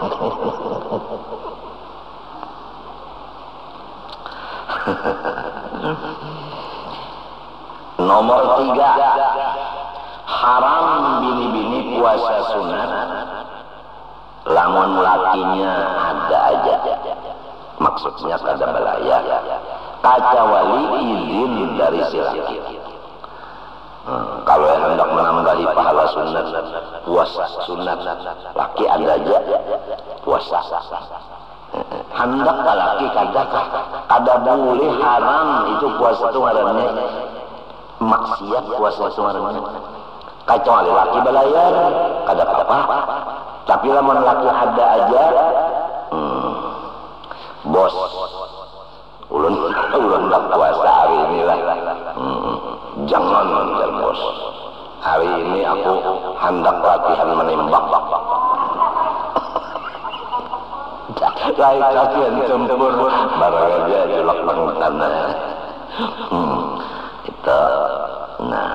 Nomor tiga, haram bini-bini puasa sunat lamun lakinya ada aja, maksudnya kada balaya, kecuali izin dari si laki. Hmm, kalau yang hendak menambahi pahala sunat, puasa sunat, laki ada aja puasa. Hendak laki kada kada boleh haram itu puasa itu ngarannya maksiat, puasa itu ngarannya. Kecuali laki belayar kada apa-apa. Tapi lamun laki ada aja, hmm, bos ulun ulun hendak puasa hari inilah. Hmm, jangan menjar bos. Hari ini aku hendak latihan menembak. Lain latihan tempur, barang aja julak bangutan. Hmm, itu. Nah,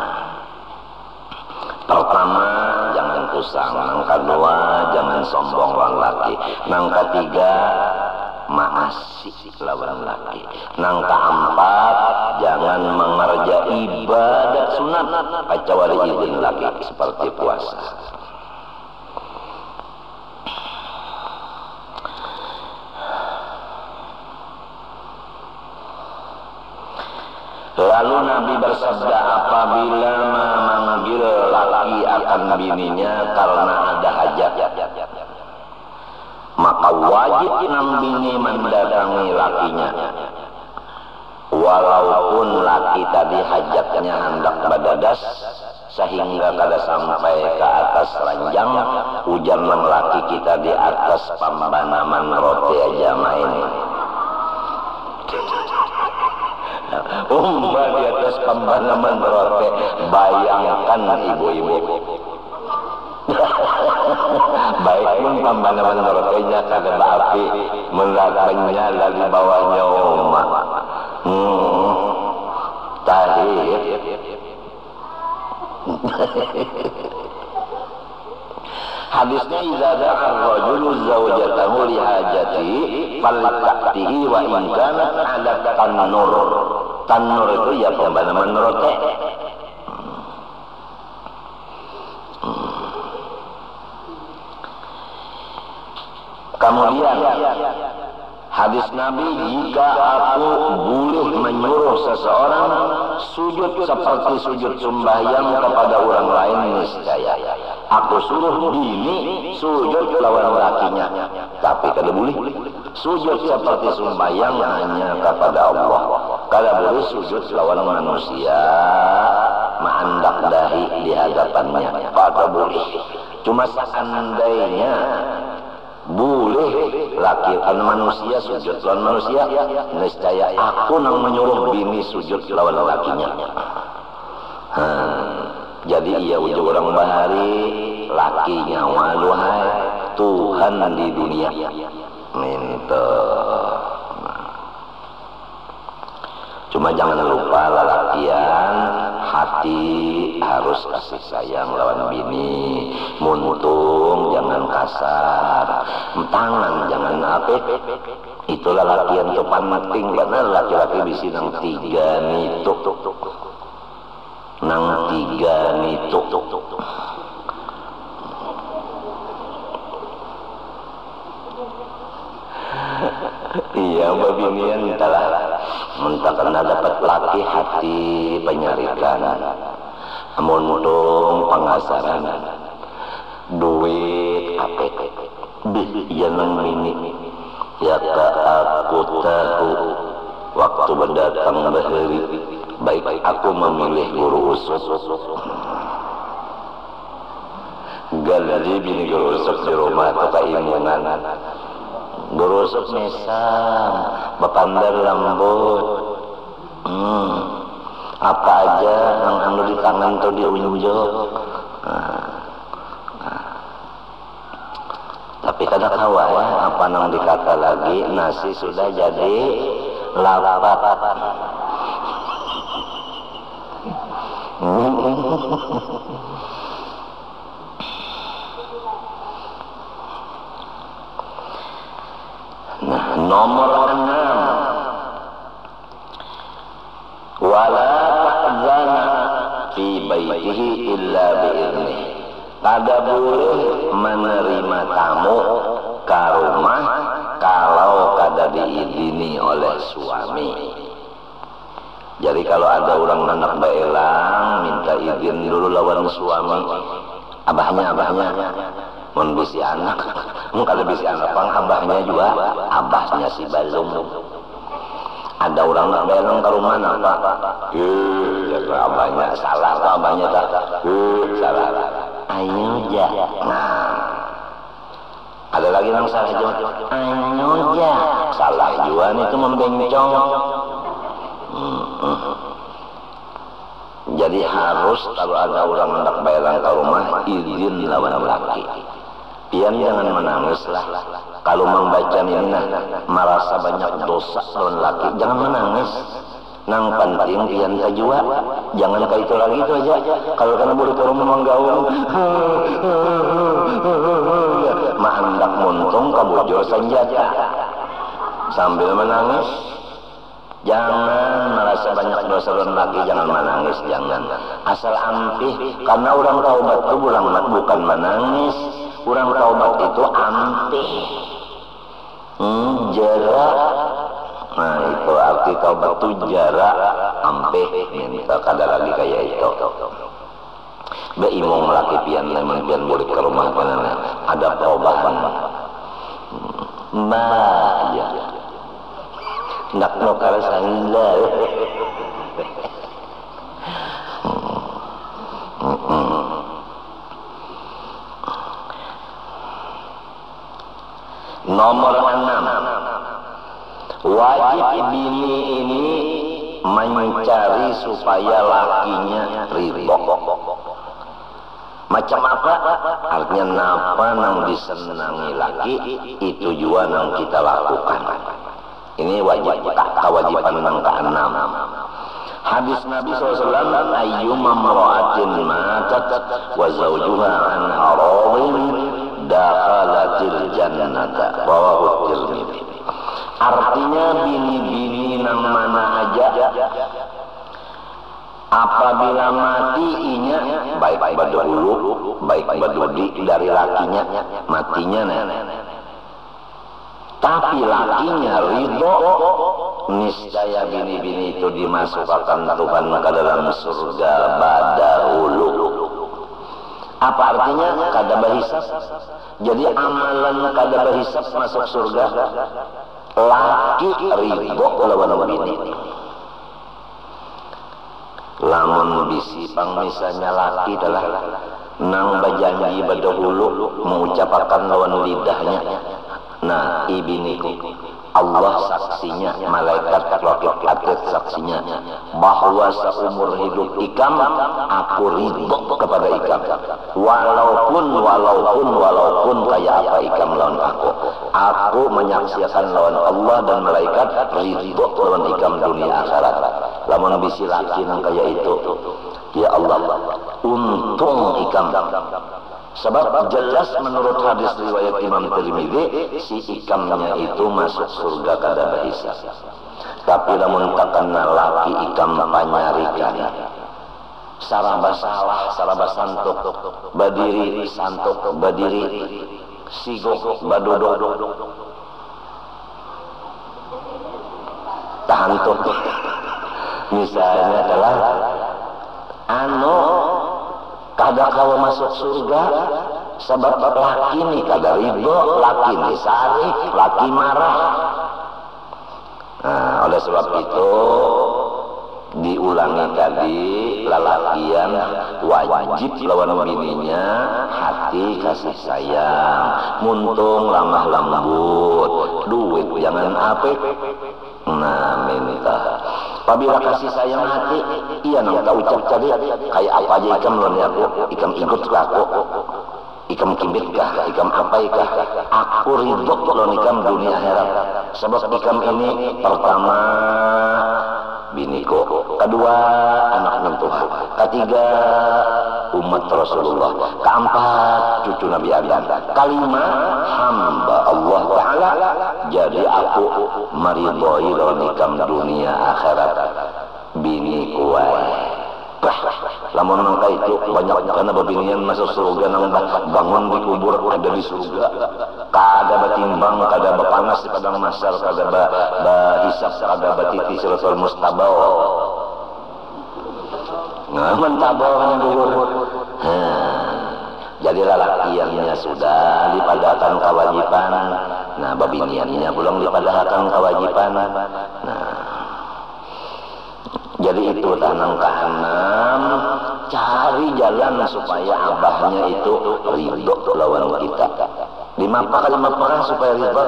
pertama jangan kusang, nang kedua jangan sombong lawan laki, nang ketiga maasi lawan laki, nang keempat jangan mengerja ibadat sunat kecuali izin laki seperti puasa. Lalu Nabi bersabda, apabila memanggil laki akan bininya karena ada hajat, maka wajib nang bini mendatangi lakinya, walaupun laki tadi hajatnya hendak badadas sehingga kada sampai ke atas ranjang, hujan nang laki kita di atas pambanaman roti aja main. Umpah di atas pembanaman roti, bayangkan ibu-ibu. Baik pun pembanaman rotinya kada berapi, melakanya dari bawahnya umat. Hmm, tahir. Hadisnya idza da'a ar-rajulu zawjatahu li hajati faltaqtihi wa in kanat 'ala tanur. Tanur itu ya pembanaman roti. Kemudian hadis Nabi, jika aku boleh menyuruh seseorang sujud seperti sujud sembahyang kepada orang lain, niscaya aku suruh bini sujud lawan lakinya. Tapi kada boleh sujud seperti sembahyang hanya kepada Allah. Kada boleh sujud lawan manusia maandak dahi di hadapannya. Kada boleh. Cuma seandainya boleh laki lawan manusia sujud lawan manusia, niscaya aku nang menyuruh bini sujud lawan lakinya. Hmm. Jadi ia ujung orang bahari lakinya waluhai Tuhan di dunia minta. Cuma jangan lupa lalakian hati harus kasih sayang lawan bini, muntung jangan kasar, tangan jangan apa. Itulah lalakian tuh penting benar, laki-laki bisi nang tiga nituk, nang tiga nituk. Iya babinian telah mentah karena dapat laki hati penyarikan, muntung pengasaran, duit apa bih jangan mini ya ka aku tahu waktu berdatang bahari baik aku memilih guru usuk galadi bini guru usuk di rumah atau keimungan guru usuk mesam bapandar lembut hmm. apa aja yang anu di tangan tuh diunjuk nah. Nah. Tapi kadang kawa ya apa nang dikata lagi nasi sudah jadi lalat. Nah, nomor enam, wala ta'zana fi baitihi illa bi'idnih. Kada boleh menerima tamu ke rumah kalau kada diizini oleh suami. Jadi kalau ada orang anak baelang minta izin dulu lawan suami, abahnya abahnya mun bisi anak, mun kada bisi anak pang abahnya juga abahnya si balung. Ada orang nak baelang ke rumah apa? Eh, jaga abahnya salah apa abahnya tak? Eh, salah. Ayo ja. Nah. Ada lagi yang salah juga. Ayo ja. Salah juga itu membencong. Hmm. Jadi harus kalau ada orang hendak bayaran ke rumah izin lawan laki. Pian jangan menangis lah. Kalau membaca ini nah, merasa banyak dosa lawan laki, jangan menangis. Nang penting pian tajua, jangan kayak itu lagi itu aja. Kalau karena boleh ke rumah menggaul, mah hendak muntung kabujur senjata sambil menangis. Jangan merasa banyak dosa dan lagi, jangan menangis, jangan. Asal ampih, karena orang taubat itu bukan, bukan menangis. Orang taubat itu ampih. Hmm, jarak. Nah itu arti taubat itu jarak, ampih. Minta kada lagi kayak itu. Beimong laki pian lemon pian boleh ke rumah karena ada taubahan. Nah ya. Nak nokar sandal. Nomor enam, wajib bini ini mencari supaya lakinya ridho. Macam apa? Artinya napa nang disenangi laki itu juga nang kita lakukan. Ini wajib tak kewajiban yang keenam. Hadis Nabi shallallahu alaihi wasallam, ayyuma mar'atin matat wa zawjuha an haradin dakhalatil jannata, rawahu Tirmidzi. Artinya bini-bini nang mana aja apabila mati inya baik badulu baik badudi dari lakinya matinya nah. Tapi lakinya ridho, niscaya bini-bini itu dimasukkan Tuhan ke dalam surga badahulu. Apa artinya? Kada bahisab. Jadi amalan kada bahisab masuk surga. Laki ridho lawan bini. Lamun bisi pang misalnya laki adalah nang bajanji badahulu mengucapkan lawan lidahnya. Nah, ibiniku, Allah saksinya, malaikat rakib atid saksinya bahwa seumur hidup Ikam aku ridho kepada Ikam, walaupun walaupun walaupun kayak apa Ikam lawan aku. Aku menyaksikan lawan Allah dan malaikat ridho lawan Ikam dunia akhirat. Lamun bisi laki nang kaya itu, ya Allah, untung Ikam. Sebab jelas menurut hadis riwayat Imam Tirmidzi, si Ikamnya itu masuk surga kada bahisa. Tapi lamun takana laki Ikam panyarikan, saraba salah, saraba santuk, badiri santuk, badiri sigok, badodok, tahantuk. Misalnya adalah anu kada kawa masuk surga sebab laki ni kada ridho, laki ni sarik, laki marah. Nah, oleh sebab itu diulangi tadi, lalakian wajib lawan bininya hati kasih sayang, muntung lamah lembut, duit jangan apik. Nah, minta apabila kasih sayang hati, iya nang tak ucap tadi kayak apa aja Ikam lawan aku, Ikam ikut ke aku, Ikam kimbit kah, Ikam apai kah, aku ridho lawan Ikam dunia akhirat. Sebab Ikam ini pertama biniku, kedua anak Tuhan, ketiga umat Rasulullah, keempat cucu Nabi Adam, kelima hamba Allah Ta'ala. Jadi aku meridhoi lawan Ikam dunia akhirat bini kuai. Lamun nangka itu banyak karena babinian masuk surga nang bangun di kubur ada di surga. Kada batimbang, kada bapanas di padang mahsyar, kada ba, ba hisab, kada batiti siratul mustabaw. Nah, mentabau kan gugur. Jadi lalakiannya sudah dipadakan kewajiban. Nah, babiniannya belum dipadakan kewajiban. Nah, jadi itu tanam kahanam, cari jalan supaya abahnya itu ridho lawan kita. Lima apa kali apa supaya ridho?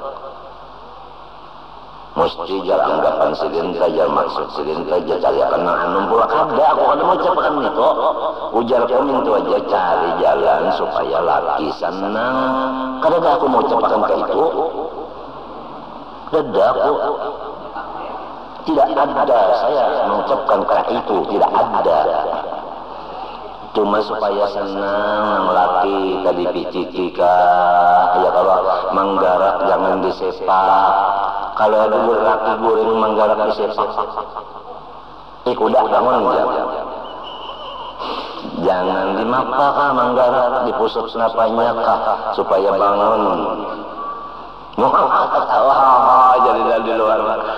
Mesti jalan anggapan sidin saja, maksud sidin saja, cari akan nanganum pula kada. Aku kada mau ucapkan itu, ujar kami itu aja, cari jalan supaya laki senang. Kada aku mau ucapkan ke itu, kada aku. Tidak ada saya mengucapkan kata itu, tidak ada. Cuma supaya senang laki tadi picika, ya kalau menggarap jangan disepak. Kalau ada laki goreng menggarap disepak, ik udah bangun jam. Jangan dimapa kah menggarap dipusuk napanya kah supaya bangun. Wah, ketawa jadi dari luar.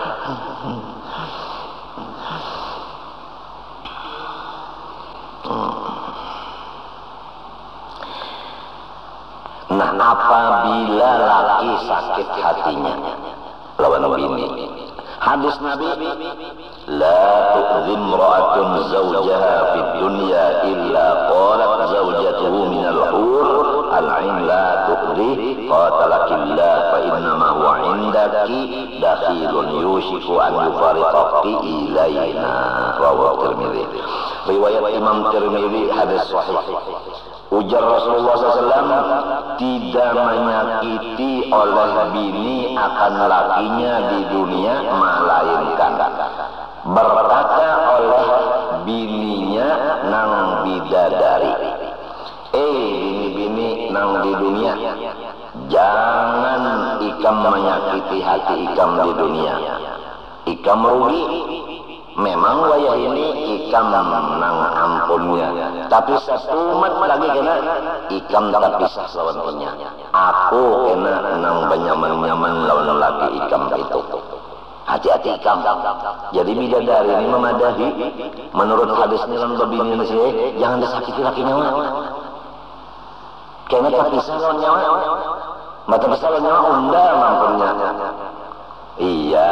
Nah, apabila laki sakit hatinya lawan bini, hadis Nabi, la tu'dhim ra'atun zawjaha fid dunya illa qalat zawjatuhu minal hur al-'ain la tu'dhi qatalakillah fa innama huwa 'indaki dakhilun yushiku an yufariqaki ilaina. Rawahu Tirmidzi. Riwayat Imam Tirmidzi, hadis sahih. Ujar Rasulullah shallallahu alaihi wasallam, tidak menyakiti oleh bini akan lakinya di dunia, melainkan berkata oleh bininya nang bidadari, eh bini-bini nang di dunia, jangan Ikam menyakiti hati Ikam di dunia. Ikam rugi. Memang wayah ini Ikam nang ampunnya, tapi satu umat lagi kena Ikam tak pisah lawannya. Aku kena nang benyaman-nyaman lawan laki Ikam itu. Hati-hati Ikam. Jadi bidadari ini memadahi menurut hadis ini lawan babini sih, jangan disakiti lakinya. Kena tak pisah lawan nyawa. Mata besar lawan nyawa unda mampunya. Iya.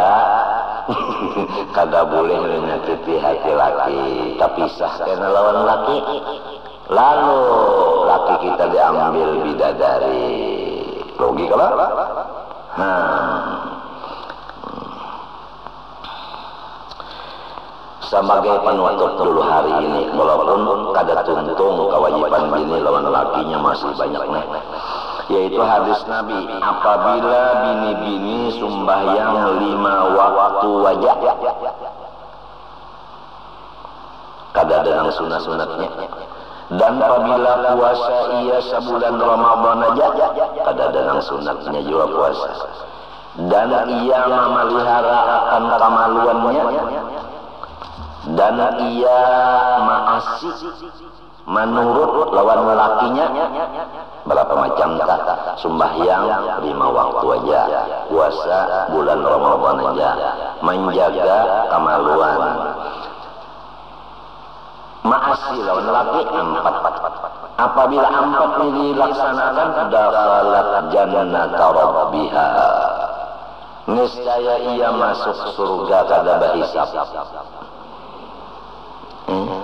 Kada boleh menyakiti hati laki, terpisah karena lawan laki, lalu laki kita diambil bidadari. Rugi kalah. Nah, sebagai penutup dulu hari ini, walaupun kada tuntung kewajiban bini lawan lakinya masih banyak nih, yaitu hadis Nabi, apabila bini-bini sembahyang lima waktu wajah, kada ada yang sunat-sunatnya, dan apabila puasa ia sebulan Ramadan aja, kada ada yang sunatnya juga puasa, dan ia memelihara akan kamaluannya, dan ia maasi menurut lawan lakinya, berapa macam tak, sembahyang lima waktu aja, puasa bulan Ramadan aja, menjaga kamaluan, maasi lawan laki empat. Apabila empat ini dilaksanakan, dakhalat jannata rabbiha, niscaya ia masuk surga kada berhisab. Hmm.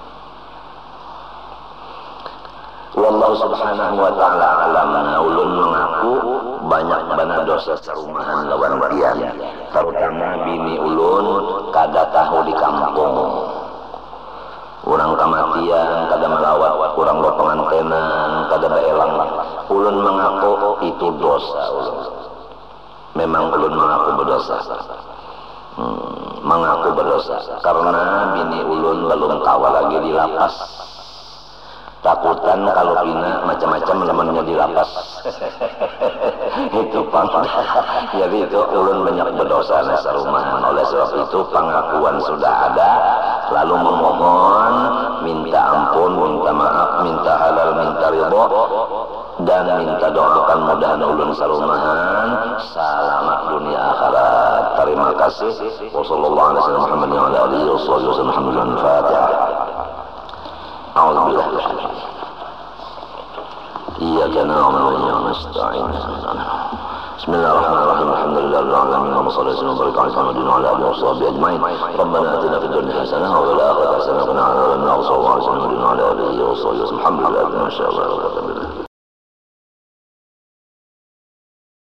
Wallahu subhanahu wa ta'ala alam. Ulun mengaku banyak bana dosa serumahan lawan pian, terutama bini ulun kada tahu di kampung, urang kematian kada melawat, urang lo pengantenan kada beelang. Ulun mengaku itu dosa ulun. Memang ulun mengaku berdosa. Hmm, mengaku berdosa karena bini ulun lalu kawa lagi di lapas, takutan kalau pina macam-macam temannya di lapas. Itu pang jadi itu ulun banyak berdosa nasa rumahan. Oleh sebab itu pengakuan sudah ada, lalu memohon minta ampun, minta maaf, minta halal, minta ridho, dan minta doakan mudahan ulun sarumahan selamat dunia akhirat. Terima kasih. Wassallallahu alaihi wasallam Muhammad wa ala alihi wasallam. Alhamdulillah. Fatihah. A'udzubillah. Iyyaka na'budu wa iyyaka nasta'in. Bismillahirrahmanirrahim. Alhamdulillahil alamin. Wassalatu wassalamu ala Muhammadin wa ala alihi washabbihi ajmain. Rabbana atina fid dunya hasanah wa fil akhirati hasanah wa qina adzaban nar. Sallallahu alaihi wa sallam ala alihi wasallam. Alhamdulillah. Masyaallah.